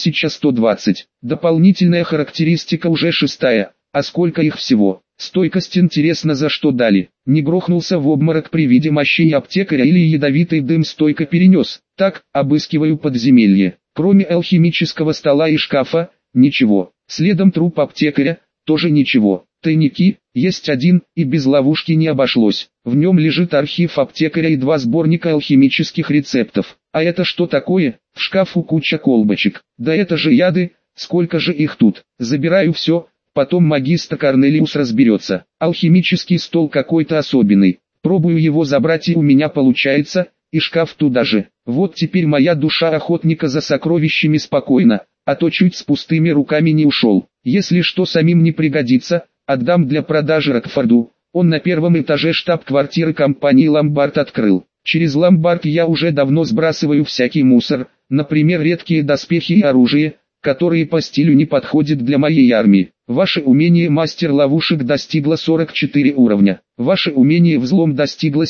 1120. Дополнительная характеристика уже 6. А сколько их всего? Стойкость интересно за что дали. Не грохнулся в обморок при виде мощей аптекаря или ядовитый дым стойко перенес. Так, обыскиваю подземелье. Кроме алхимического стола и шкафа, ничего. Следом труп аптекаря, тоже ничего. Тайники, есть один, и без ловушки не обошлось. В нем лежит архив аптекаря и 2 сборника алхимических рецептов. А это что такое? В шкафу куча колбочек. Да это же яды, сколько же их тут. Забираю все, потом магистр Корнелиус разберется. Алхимический стол какой-то особенный. Пробую его забрать и у меня получается, и шкаф туда же. Вот теперь моя душа охотника за сокровищами спокойна, а то чуть с пустыми руками не ушел. Если что самим не пригодится, отдам для продажи Рокфорду. Он на 1-м этаже штаб-квартиры компании «Ломбард» открыл. Через «Ломбард» я уже давно сбрасываю всякий мусор, например редкие доспехи и оружие, которые по стилю не подходят для моей армии. Ваше умение мастер ловушек достигло 44 уровня. Ваше умение взлом достигло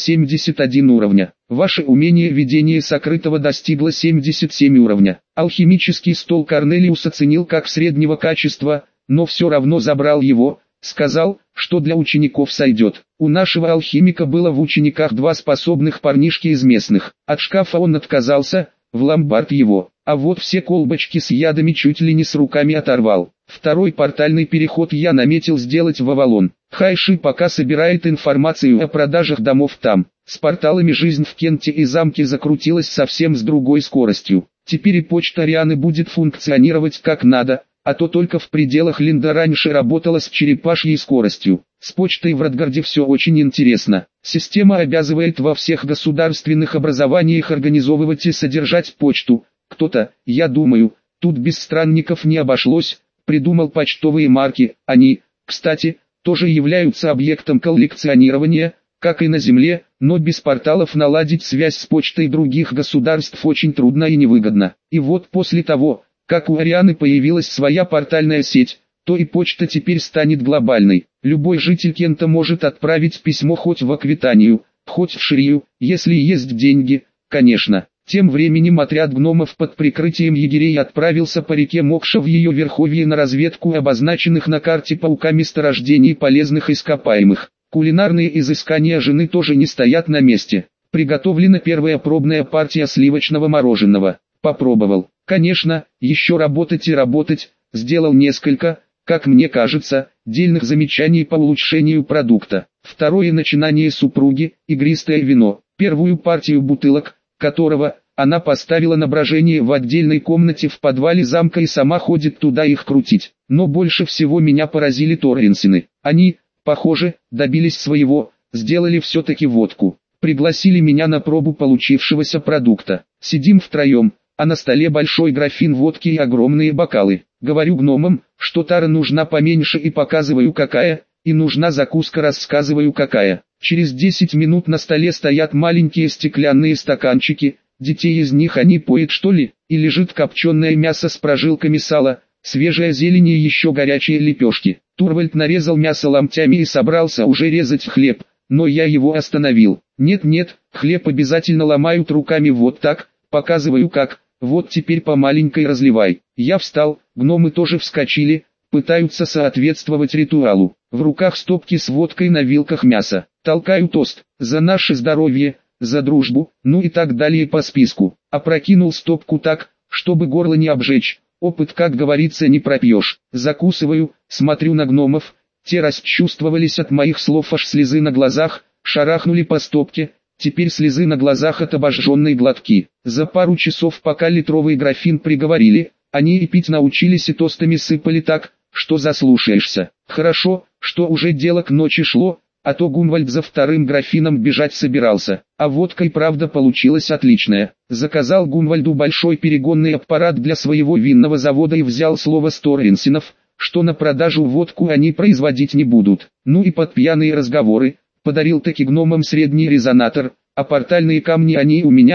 71 уровня. Ваше умение ведения сокрытого достигло 77 уровня. Алхимический стол Корнелиус оценил как среднего качества, но все равно забрал его. Сказал, что для учеников сойдет. У нашего алхимика было в учениках 2 способных парнишки из местных. От шкафа он отказался, в ломбард его. А вот все колбочки с ядами чуть ли не с руками оторвал. Второй портальный переход я наметил сделать в Авалон. Хайши пока собирает информацию о продажах домов там. С порталами жизнь в Кенте и замке закрутилась совсем с другой скоростью. Теперь и почта Рианы будет функционировать как надо. А то только в пределах Линда раньше работала с черепашьей скоростью. С почтой в Радгарде все очень интересно. Система обязывает во всех государственных образованиях организовывать и содержать почту. Кто-то, я думаю, тут без странников не обошлось, придумал почтовые марки. Они, кстати, тоже являются объектом коллекционирования, как и на Земле, но без порталов наладить связь с почтой других государств очень трудно и невыгодно. И вот после того, как у Арианы появилась своя портальная сеть, то и почта теперь станет глобальной. Любой житель Кента может отправить письмо хоть в Аквитанию, хоть в Ширию, если есть деньги, конечно. Тем временем отряд гномов под прикрытием егерей отправился по реке Мокша в ее верховье на разведку обозначенных на карте паука месторождений полезных ископаемых. Кулинарные изыскания жены тоже не стоят на месте. Приготовлена первая пробная партия сливочного мороженого. Попробовал. Конечно, еще работать и работать, сделал несколько, как мне кажется, дельных замечаний по улучшению продукта. Второе начинание супруги, игристое вино, первую партию бутылок, которого она поставила на брожение в отдельной комнате в подвале замка и сама ходит туда их крутить. Но больше всего меня поразили Торренсины. Они, похоже, добились своего, сделали все-таки водку. Пригласили меня на пробу получившегося продукта. Сидим втроем. А на столе большой графин водки и огромные бокалы. Говорю гномам, что тара нужна поменьше и показываю какая, и нужна закуска рассказываю какая. Через 10 минут на столе стоят маленькие стеклянные стаканчики, детей из них они поят что ли, и лежит копченое мясо с прожилками сала, свежая зелень и еще горячие лепешки. Турвальд нарезал мясо ломтями и собрался уже резать хлеб, но я его остановил. Нет, хлеб обязательно ломают руками вот так, показываю как. Вот теперь по маленькой разливай. Я встал, гномы тоже вскочили, пытаются соответствовать ритуалу. В руках стопки с водкой на вилках мяса. Толкаю тост. За наше здоровье, за дружбу, ну и так далее по списку. Опрокинул стопку так, чтобы горло не обжечь. Опыт, как говорится, не пропьешь. Закусываю, смотрю на гномов. Те расчувствовались от моих слов, аж слезы на глазах, шарахнули по стопке. Теперь слезы на глазах от обожженной глотки. За пару часов, пока литровый графин приговорили, они и пить научились и тостами сыпали так, что заслушаешься. Хорошо, что уже дело к ночи шло, а то Гунвальд за вторым графином бежать собирался. А водка и правда получилась отличная. Заказал Гунвальду большой перегонный аппарат для своего винного завода и взял слово с Торренсинов, что на продажу водку они производить не будут. Ну и под пьяные разговоры. Подарил таки гномам средний резонатор, а портальные камни они у меня,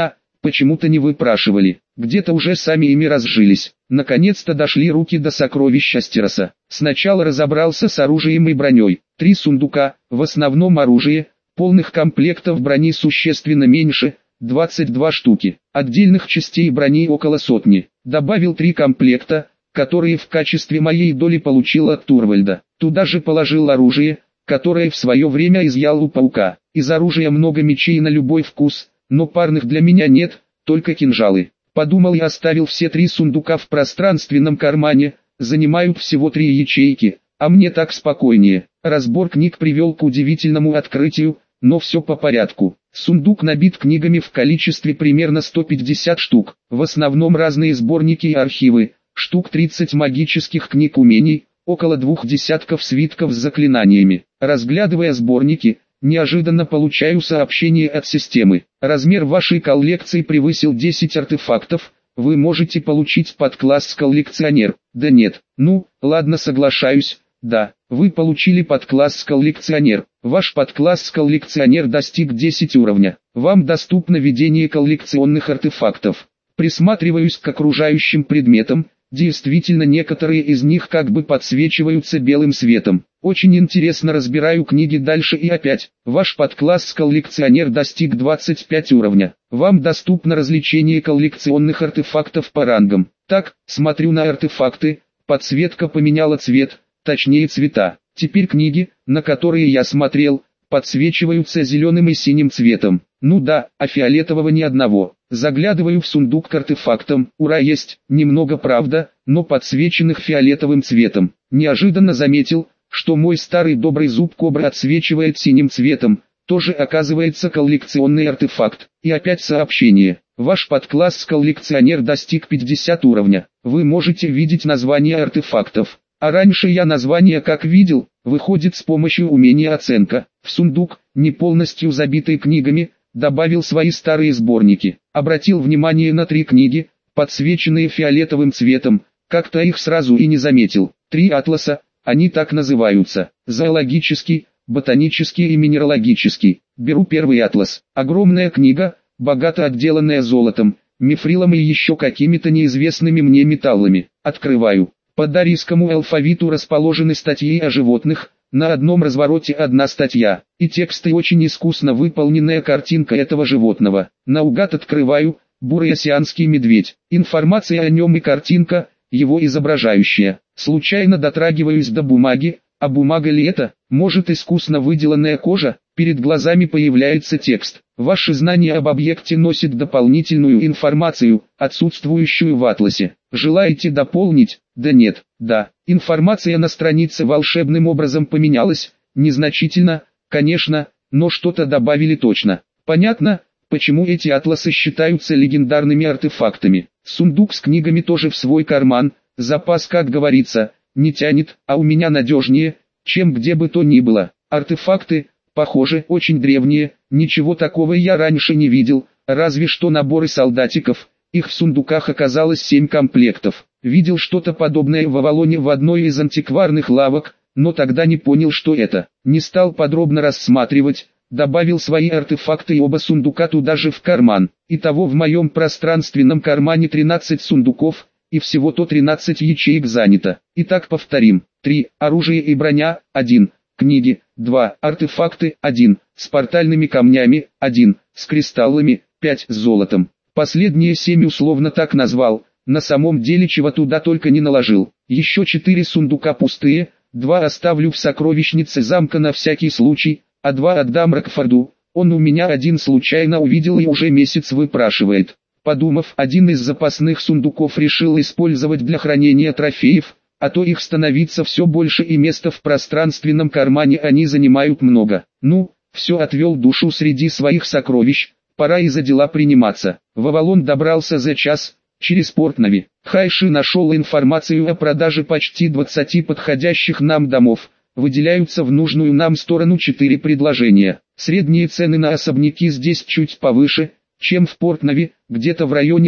почему-то не выпрашивали, где-то уже сами ими разжились. Наконец-то дошли руки до сокровищ Астероса. Сначала разобрался с оружием и броней. 3 сундука, в основном оружие, полных комплектов брони существенно меньше, 22 штуки. Отдельных частей брони около сотни. Добавил 3 комплекта, которые в качестве моей доли получил от Турвальда. Туда же положил оружие, которое в свое время изъял у паука. Из оружия много мечей на любой вкус, но парных для меня нет, только кинжалы. Подумал, я оставил все 3 сундука в пространственном кармане, занимают всего 3 ячейки, а мне так спокойнее. Разбор книг привел к удивительному открытию, но все по порядку. Сундук набит книгами в количестве примерно 150 штук, в основном разные сборники и архивы, штук 30 магических книг умений, около 2 десятков свитков с заклинаниями. Разглядывая сборники, неожиданно получаю сообщение от системы. Размер вашей коллекции превысил 10 артефактов, вы можете получить подкласс коллекционер. Да нет, ну, ладно, соглашаюсь, да, вы получили подкласс коллекционер. Ваш подкласс коллекционер достиг 10 уровня. Вам доступно ведение коллекционных артефактов. Присматриваюсь к окружающим предметам. Действительно, некоторые из них как бы подсвечиваются белым светом. Очень интересно, разбираю книги дальше и опять. Ваш подкласс коллекционер достиг 25 уровня. Вам доступно развлечение коллекционных артефактов по рангам. Так, смотрю на артефакты, подсветка поменяла цвет, точнее цвета. Теперь книги, на которые я смотрел, подсвечиваются зеленым и синим цветом. Ну да, а фиолетового ни одного. Заглядываю в сундук к артефактам, ура, есть, немного правда, но подсвеченных фиолетовым цветом. Неожиданно заметил, что мой старый добрый зуб кобра отсвечивает синим цветом, тоже оказывается коллекционный артефакт. И опять сообщение. Ваш подкласс коллекционер достиг 50 уровня. Вы можете видеть названия артефактов. А раньше я название как видел, выходит с помощью умения оценка. В сундук, не полностью забитый книгами, добавил свои старые сборники. Обратил внимание на 3 книги, подсвеченные фиолетовым цветом, как-то их сразу и не заметил. 3 атласа, они так называются: зоологический, ботанический и минералогический. Беру первый атлас. Огромная книга, богато отделанная золотом, мифрилом и еще какими-то неизвестными мне металлами. Открываю. По дарийскому алфавиту расположены статьи о животных, на одном развороте одна статья, и текст и очень искусно выполненная картинка этого животного. Наугад открываю, бурый осианский медведь, информация о нем и картинка, его изображающая. Случайно дотрагиваюсь до бумаги, а бумага ли это? Может, искусно выделанная кожа? Перед глазами появляется текст. Ваши знания об объекте носят дополнительную информацию, отсутствующую в атласе. Желаете дополнить? Да нет, да. Информация на странице волшебным образом поменялась, незначительно, конечно, но что-то добавили точно. Понятно, почему эти атласы считаются легендарными артефактами. Сундук с книгами тоже в свой карман, запас, как говорится, не тянет, а у меня надежнее, чем где бы то ни было. Артефакты, похоже, очень древние, ничего такого я раньше не видел, разве что наборы солдатиков. Их в сундуках оказалось 7 комплектов. Видел что-то подобное в Авалоне в одной из антикварных лавок, но тогда не понял, что это. Не стал подробно рассматривать, добавил свои артефакты и оба сундука туда же в карман. Итого в моем пространственном кармане 13 сундуков, и всего-то 13 ячеек занято. Итак, повторим. 3. Оружие и броня, 1. Книги, 2. Артефакты, 1. С портальными камнями, 1. С кристаллами, 5. С золотом. Последние 7 условно так назвал, на самом деле чего туда только не наложил. Еще 4 сундука пустые, 2 оставлю в сокровищнице замка на всякий случай, а 2 отдам Рокфорду. Он у меня один случайно увидел и уже месяц выпрашивает. Подумав, один из запасных сундуков решил использовать для хранения трофеев, а то их становится все больше и места в пространственном кармане они занимают много. Ну, все, отвел душу среди своих сокровищ. Пора и за дела приниматься. В Авалон добрался за час, через Портнави. Хайши нашел информацию о продаже почти 20 подходящих нам домов. Выделяются в нужную нам сторону 4 предложения. Средние цены на особняки здесь чуть повыше, чем в Портнави, где-то в районе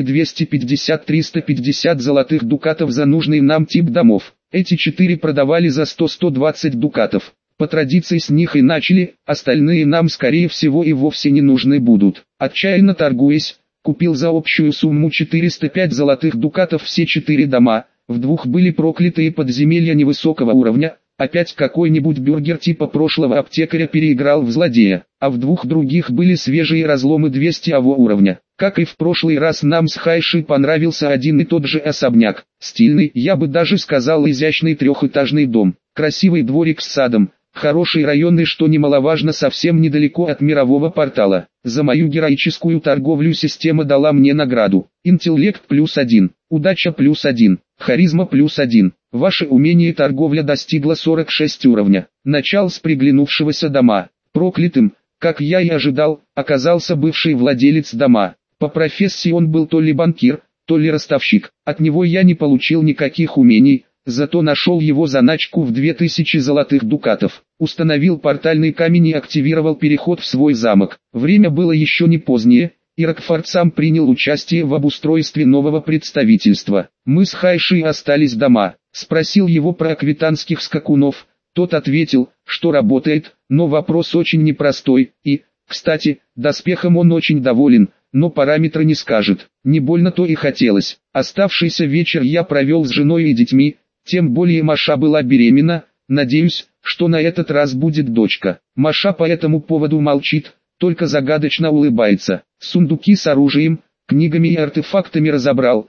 250-350 золотых дукатов за нужный нам тип домов. Эти 4 продавали за 100-120 дукатов. По традиции с них и начали, остальные нам скорее всего и вовсе не нужны будут. Отчаянно торгуясь, Купил за общую сумму 405 золотых дукатов все 4 дома, в 2 были проклятые подземелья невысокого уровня, опять какой-нибудь бюргер типа прошлого аптекаря переиграл в злодея, а в 2 других были свежие разломы 200-го уровня. Как и в прошлый раз, нам с Хайшей понравился один и тот же особняк, стильный, я бы даже сказал изящный трехэтажный дом, красивый дворик с садом, хороший район и, что немаловажно, совсем недалеко от мирового портала. За мою героическую торговлю система дала мне награду. Интеллект +1, удача +1, харизма +1. Ваше умение торговля достигло 46 уровня. Начал с приглянувшегося дома. Проклятым, как я и ожидал, оказался бывший владелец дома. По профессии он был то ли банкир, то ли ростовщик. От него я не получил никаких умений, зато нашел его заначку в 2000 золотых дукатов. Установил портальный камень и активировал переход в свой замок. Время было еще не позднее, и Рокфорд сам принял участие в обустройстве нового представительства. Мы с Хайшей остались дома. Спросил его про аквитанских скакунов. Тот ответил, что работает, но вопрос очень непростой, и, кстати, доспехом он очень доволен, но параметры не скажет. Не больно-то и хотелось. Оставшийся вечер я провел с женой и детьми, тем более Маша была беременна, надеюсь, что на этот раз будет дочка. Маша по этому поводу молчит, только загадочно улыбается. Сундуки с оружием, книгами и артефактами разобрал,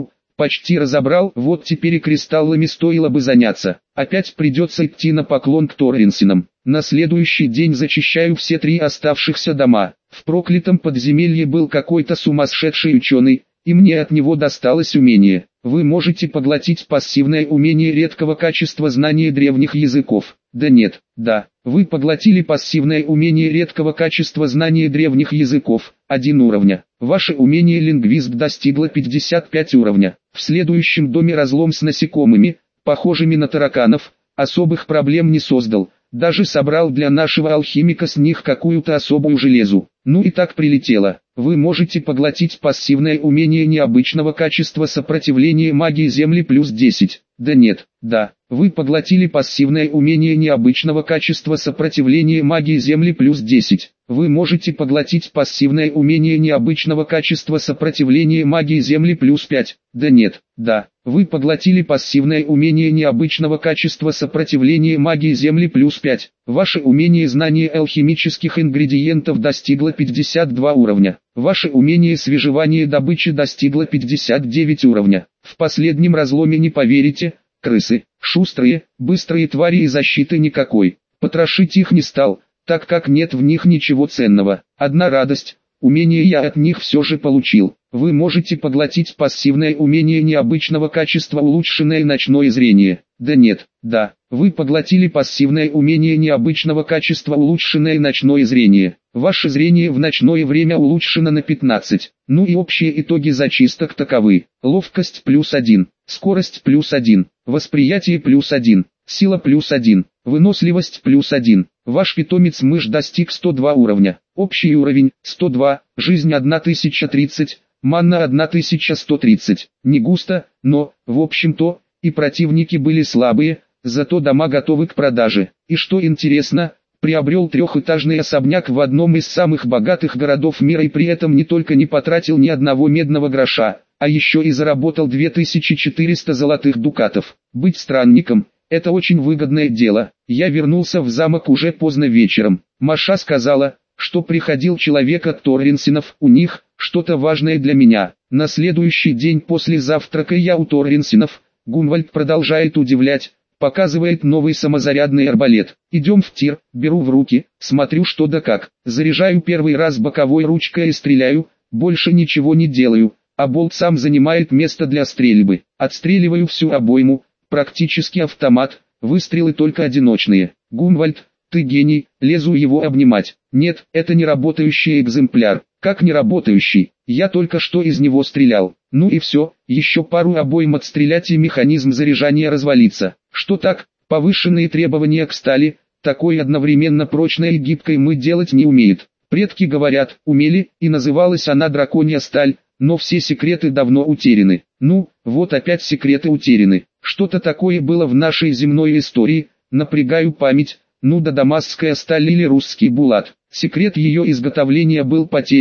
почти разобрал, вот теперь и кристаллами стоило бы заняться. Опять придется идти на поклон к Торренсинам. На следующий день зачищаю все 3 оставшихся дома. В проклятом подземелье был какой-то сумасшедший ученый, и мне от него досталось умение. Вы можете поглотить пассивное умение редкого качества знания древних языков. Да нет, да, вы поглотили пассивное умение редкого качества знания древних языков, 1 уровня. Ваше умение лингвист достигло 55 уровня. В следующем доме разлом с насекомыми, похожими на тараканов, особых проблем не создал. Даже собрал для нашего алхимика с них какую-то особую железу. Ну и так прилетело. Вы можете поглотить пассивное умение необычного качества сопротивления магии Земли +10. Да нет, да. Вы поглотили пассивное умение необычного качества сопротивления магии Земли +10. Вы можете поглотить пассивное умение необычного качества сопротивления магии Земли +5. Да нет, да. Вы поглотили пассивное умение необычного качества сопротивления магии Земли +5. Ваше умение знания алхимических ингредиентов достигло 52 уровня. Ваше умение свежевания добычи достигло 59 уровня. В последнем разломе, не поверите, крысы, шустрые, быстрые твари и защиты никакой. Потрошить их не стал, так как нет в них ничего ценного. Одна радость, умение я от них все же получил. Вы можете поглотить пассивное умение необычного качества улучшенное ночное зрение. Да нет, да, вы поглотили пассивное умение необычного качества улучшенное ночное зрение. Ваше зрение в ночное время улучшено на 15. Ну и общие итоги зачисток таковы. Ловкость +1, скорость +1, восприятие +1, сила +1, выносливость +1. Ваш питомец-мышь достиг 102 уровня. Общий уровень 102, жизнь 1030, манна 1130. Не густо, но, в общем-то, и противники были слабые, зато дома готовы к продаже. И что интересно, приобрел 3-этажный особняк в одном из самых богатых городов мира и при этом не только не потратил ни одного медного гроша, а еще и заработал 2400 золотых дукатов. Быть странником – это очень выгодное дело. Я вернулся в замок уже поздно вечером. Маша сказала, что приходил человек от Торренсинов, у них что-то важное для меня. На следующий день после завтрака я у Торренсинов. Гунвальд продолжает удивлять, показывает новый самозарядный арбалет. Идем в тир, беру в руки, смотрю что да как. Заряжаю первый раз боковой ручкой и стреляю, больше ничего не делаю, а болт сам занимает место для стрельбы. Отстреливаю всю обойму, практически автомат, выстрелы только одиночные. Гунвальд, ты гений, лезу его обнимать. Нет, это не работающий экземпляр. Как не работающий? Я только что из него стрелял. Ну и все, еще пару обойм отстрелять и механизм заряжания развалится. Что так? Повышенные требования к стали, такой одновременно прочной и гибкой мы делать не умеет. Предки говорят, умели, и называлась она драконья сталь, но все секреты давно утеряны. Ну, вот опять секреты утеряны. Что-то такое было в нашей земной истории, напрягаю память, да дамасская сталь или русский булат. Секрет ее изготовления был потерян,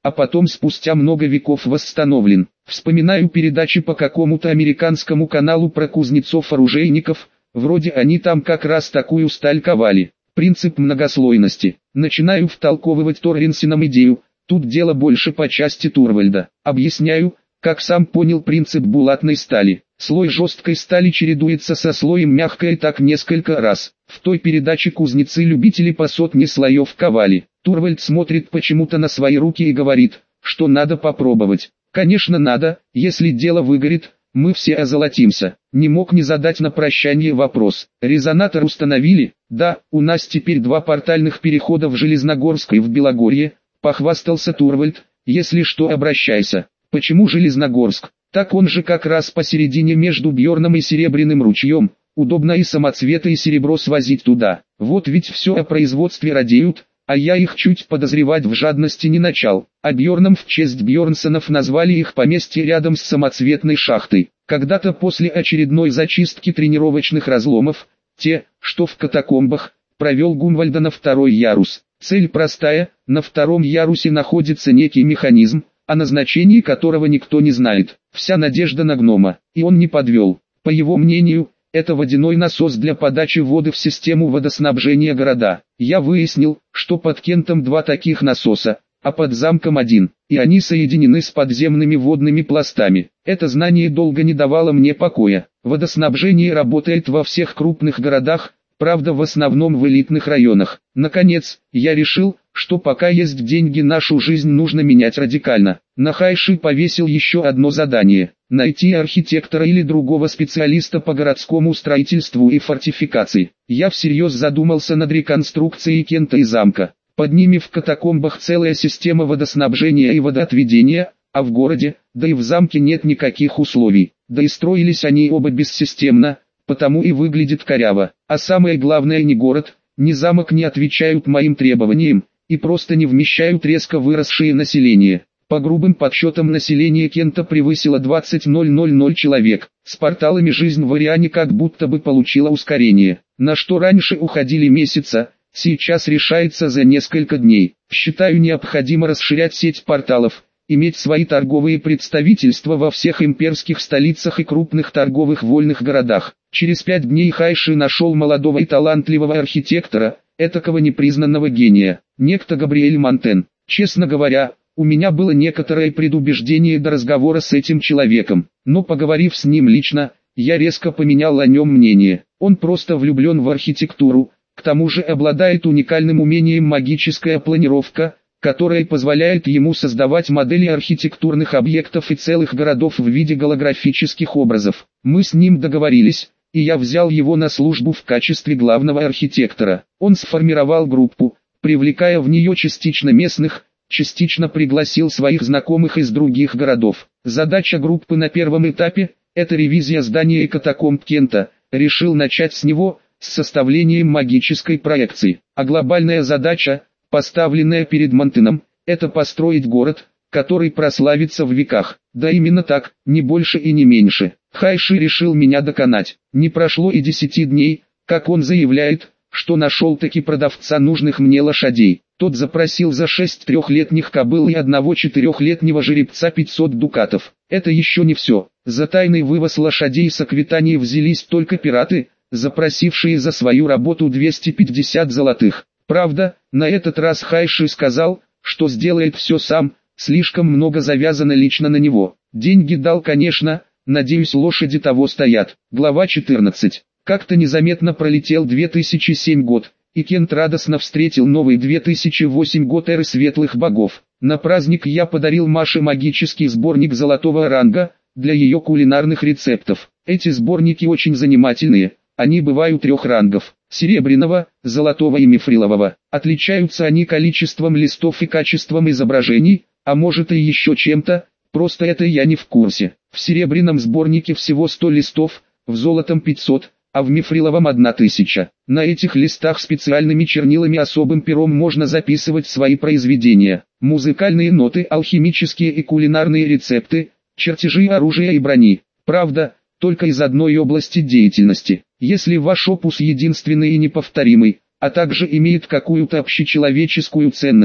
а потом спустя много веков восстановлен. Вспоминаю передачи по какому-то американскому каналу про кузнецов-оружейников, вроде они там как раз такую сталь ковали. Принцип многослойности. Начинаю втолковывать Торренсенам идею, тут дело больше по части Турвальда. Объясняю, как сам понял принцип булатной стали. Слой жесткой стали чередуется со слоем мягкой так несколько раз. В той передаче кузнецы-любители по сотне слоев ковали. Турвальд смотрит почему-то на свои руки и говорит, что надо попробовать. Конечно надо, если дело выгорит, мы все озолотимся. Не мог не задать на прощание вопрос. Резонатор установили? Да, у нас теперь 2 портальных перехода в Железногорск и в Белогорье, похвастался Турвальд. Если что, обращайся. Почему Железногорск? Так он же как раз посередине между Бьорном и Серебряным ручьем. Удобно и самоцветы и серебро свозить туда. Вот ведь все о производстве радеют, а я их чуть подозревать в жадности не начал. А Бьорном в честь Бьорнсонов назвали их поместье рядом с самоцветной шахтой. Когда-то после очередной зачистки тренировочных разломов, те, что в катакомбах, провел Гунвальда на 2-й ярус. Цель простая, на 2-м ярусе находится некий механизм, о назначении которого никто не знает. Вся надежда на гнома, и он не подвел. По его мнению, это водяной насос для подачи воды в систему водоснабжения города. Я выяснил, что под Кентом 2 таких насоса, а под замком 1, и они соединены с подземными водными пластами. Это знание долго не давало мне покоя. Водоснабжение работает во всех крупных городах, правда в основном в элитных районах. Наконец, я решил, что пока есть деньги, нашу жизнь нужно менять радикально. На Хайши повесил еще одно задание – найти архитектора или другого специалиста по городскому строительству и фортификации. Я всерьез задумался над реконструкцией Кента и замка. Под ними в катакомбах целая система водоснабжения и водоотведения, а в городе, да и в замке нет никаких условий. Да и строились они оба бессистемно, потому и выглядит коряво. А самое главное, ни город, ни замок не отвечают моим требованиям, и просто не вмещают резко выросшее население. По грубым подсчетам население Кента превысило 20 000 человек. С порталами жизнь в Ариане как будто бы получила ускорение. На что раньше уходили месяца, сейчас решается за несколько дней. Считаю необходимо расширять сеть порталов, иметь свои торговые представительства во всех имперских столицах и крупных торговых вольных городах. Через 5 дней Хайши нашел молодого и талантливого архитектора, этакого непризнанного гения, некто Габриэль Монтен. Честно говоря, у меня было некоторое предубеждение до разговора с этим человеком, но поговорив с ним лично, я резко поменял о нем мнение. Он просто влюблен в архитектуру, к тому же обладает уникальным умением магическая планировка, которая позволяет ему создавать модели архитектурных объектов и целых городов в виде голографических образов. Мы с ним договорились, и я взял его на службу в качестве главного архитектора. Он сформировал группу, привлекая в нее частично местных, частично пригласил своих знакомых из других городов. Задача группы на первом этапе – это ревизия здания и катакомб Кента. Решил начать с него, с составлением магической проекции. А глобальная задача, поставленная перед Монтеном, это построить город, который прославится в веках. Да именно так, не больше и не меньше. Хайши решил меня доконать. Не прошло и 10 дней, как он заявляет, что нашел-таки продавца нужных мне лошадей. Тот запросил за 6 трехлетних кобыл и 1 4-летнего жеребца 500 дукатов. Это еще не все. За тайный вывоз лошадей с Аквитании взялись только пираты, запросившие за свою работу 250 золотых. Правда, на этот раз Хайши сказал, что сделает все сам, слишком много завязано лично на него. Деньги дал, конечно, надеюсь, лошади того стоят. Глава 14. Как-то незаметно пролетел 2007 год, и Кент радостно встретил новый 2008 год эры светлых богов. На праздник я подарил Маше магический сборник золотого ранга, для ее кулинарных рецептов. Эти сборники очень занимательные, они бывают 3 рангов: серебряного, золотого и мифрилового. Отличаются они количеством листов и качеством изображений, а может и еще чем-то, просто это я не в курсе. В серебряном сборнике всего 100 листов, в золотом 500, а в мифриловом 1000. На этих листах специальными чернилами особым пером можно записывать свои произведения, музыкальные ноты, алхимические и кулинарные рецепты, чертежи оружия и брони. Правда, только из одной области деятельности. Если ваш опус единственный и неповторимый, а также имеет какую-то общечеловеческую ценность,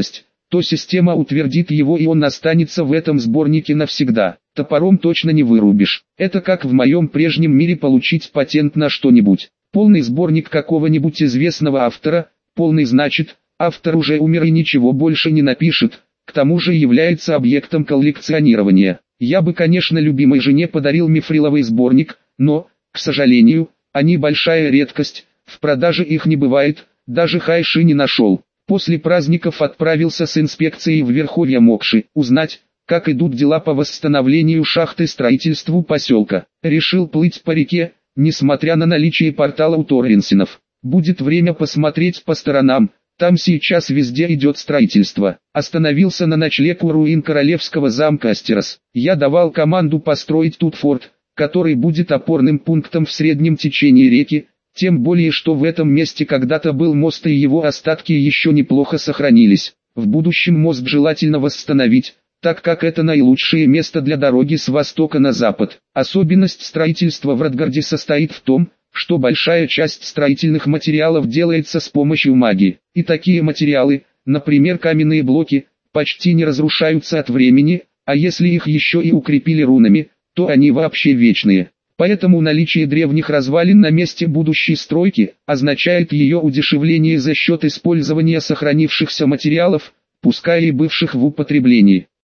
то система утвердит его и он останется в этом сборнике навсегда. Топором точно не вырубишь. Это как в моем прежнем мире получить патент на что-нибудь. Полный сборник какого-нибудь известного автора, полный значит, автор уже умер и ничего больше не напишет, к тому же является объектом коллекционирования. Я бы, конечно, любимой жене подарил мифриловый сборник, но, к сожалению, они большая редкость, в продаже их не бывает, даже Хайши не нашел. После праздников отправился с инспекцией в Верховье Мокши, узнать, как идут дела по восстановлению шахты и строительству поселка. Решил плыть по реке, несмотря на наличие портала у Торренсенов. Будет время посмотреть по сторонам, там сейчас везде идет строительство. Остановился на ночлег у руин королевского замка Астерос. Я давал команду построить тут форт, который будет опорным пунктом в среднем течении реки, тем более что в этом месте когда-то был мост и его остатки еще неплохо сохранились. В будущем мост желательно восстановить, так как это наилучшее место для дороги с востока на запад. Особенность строительства в Радгарде состоит в том, что большая часть строительных материалов делается с помощью магии. И такие материалы, например каменные блоки, почти не разрушаются от времени, а если их еще и укрепили рунами, то они вообще вечные. Поэтому наличие древних развалин на месте будущей стройки означает ее удешевление за счет использования сохранившихся материалов, пускай и бывших в употреблении.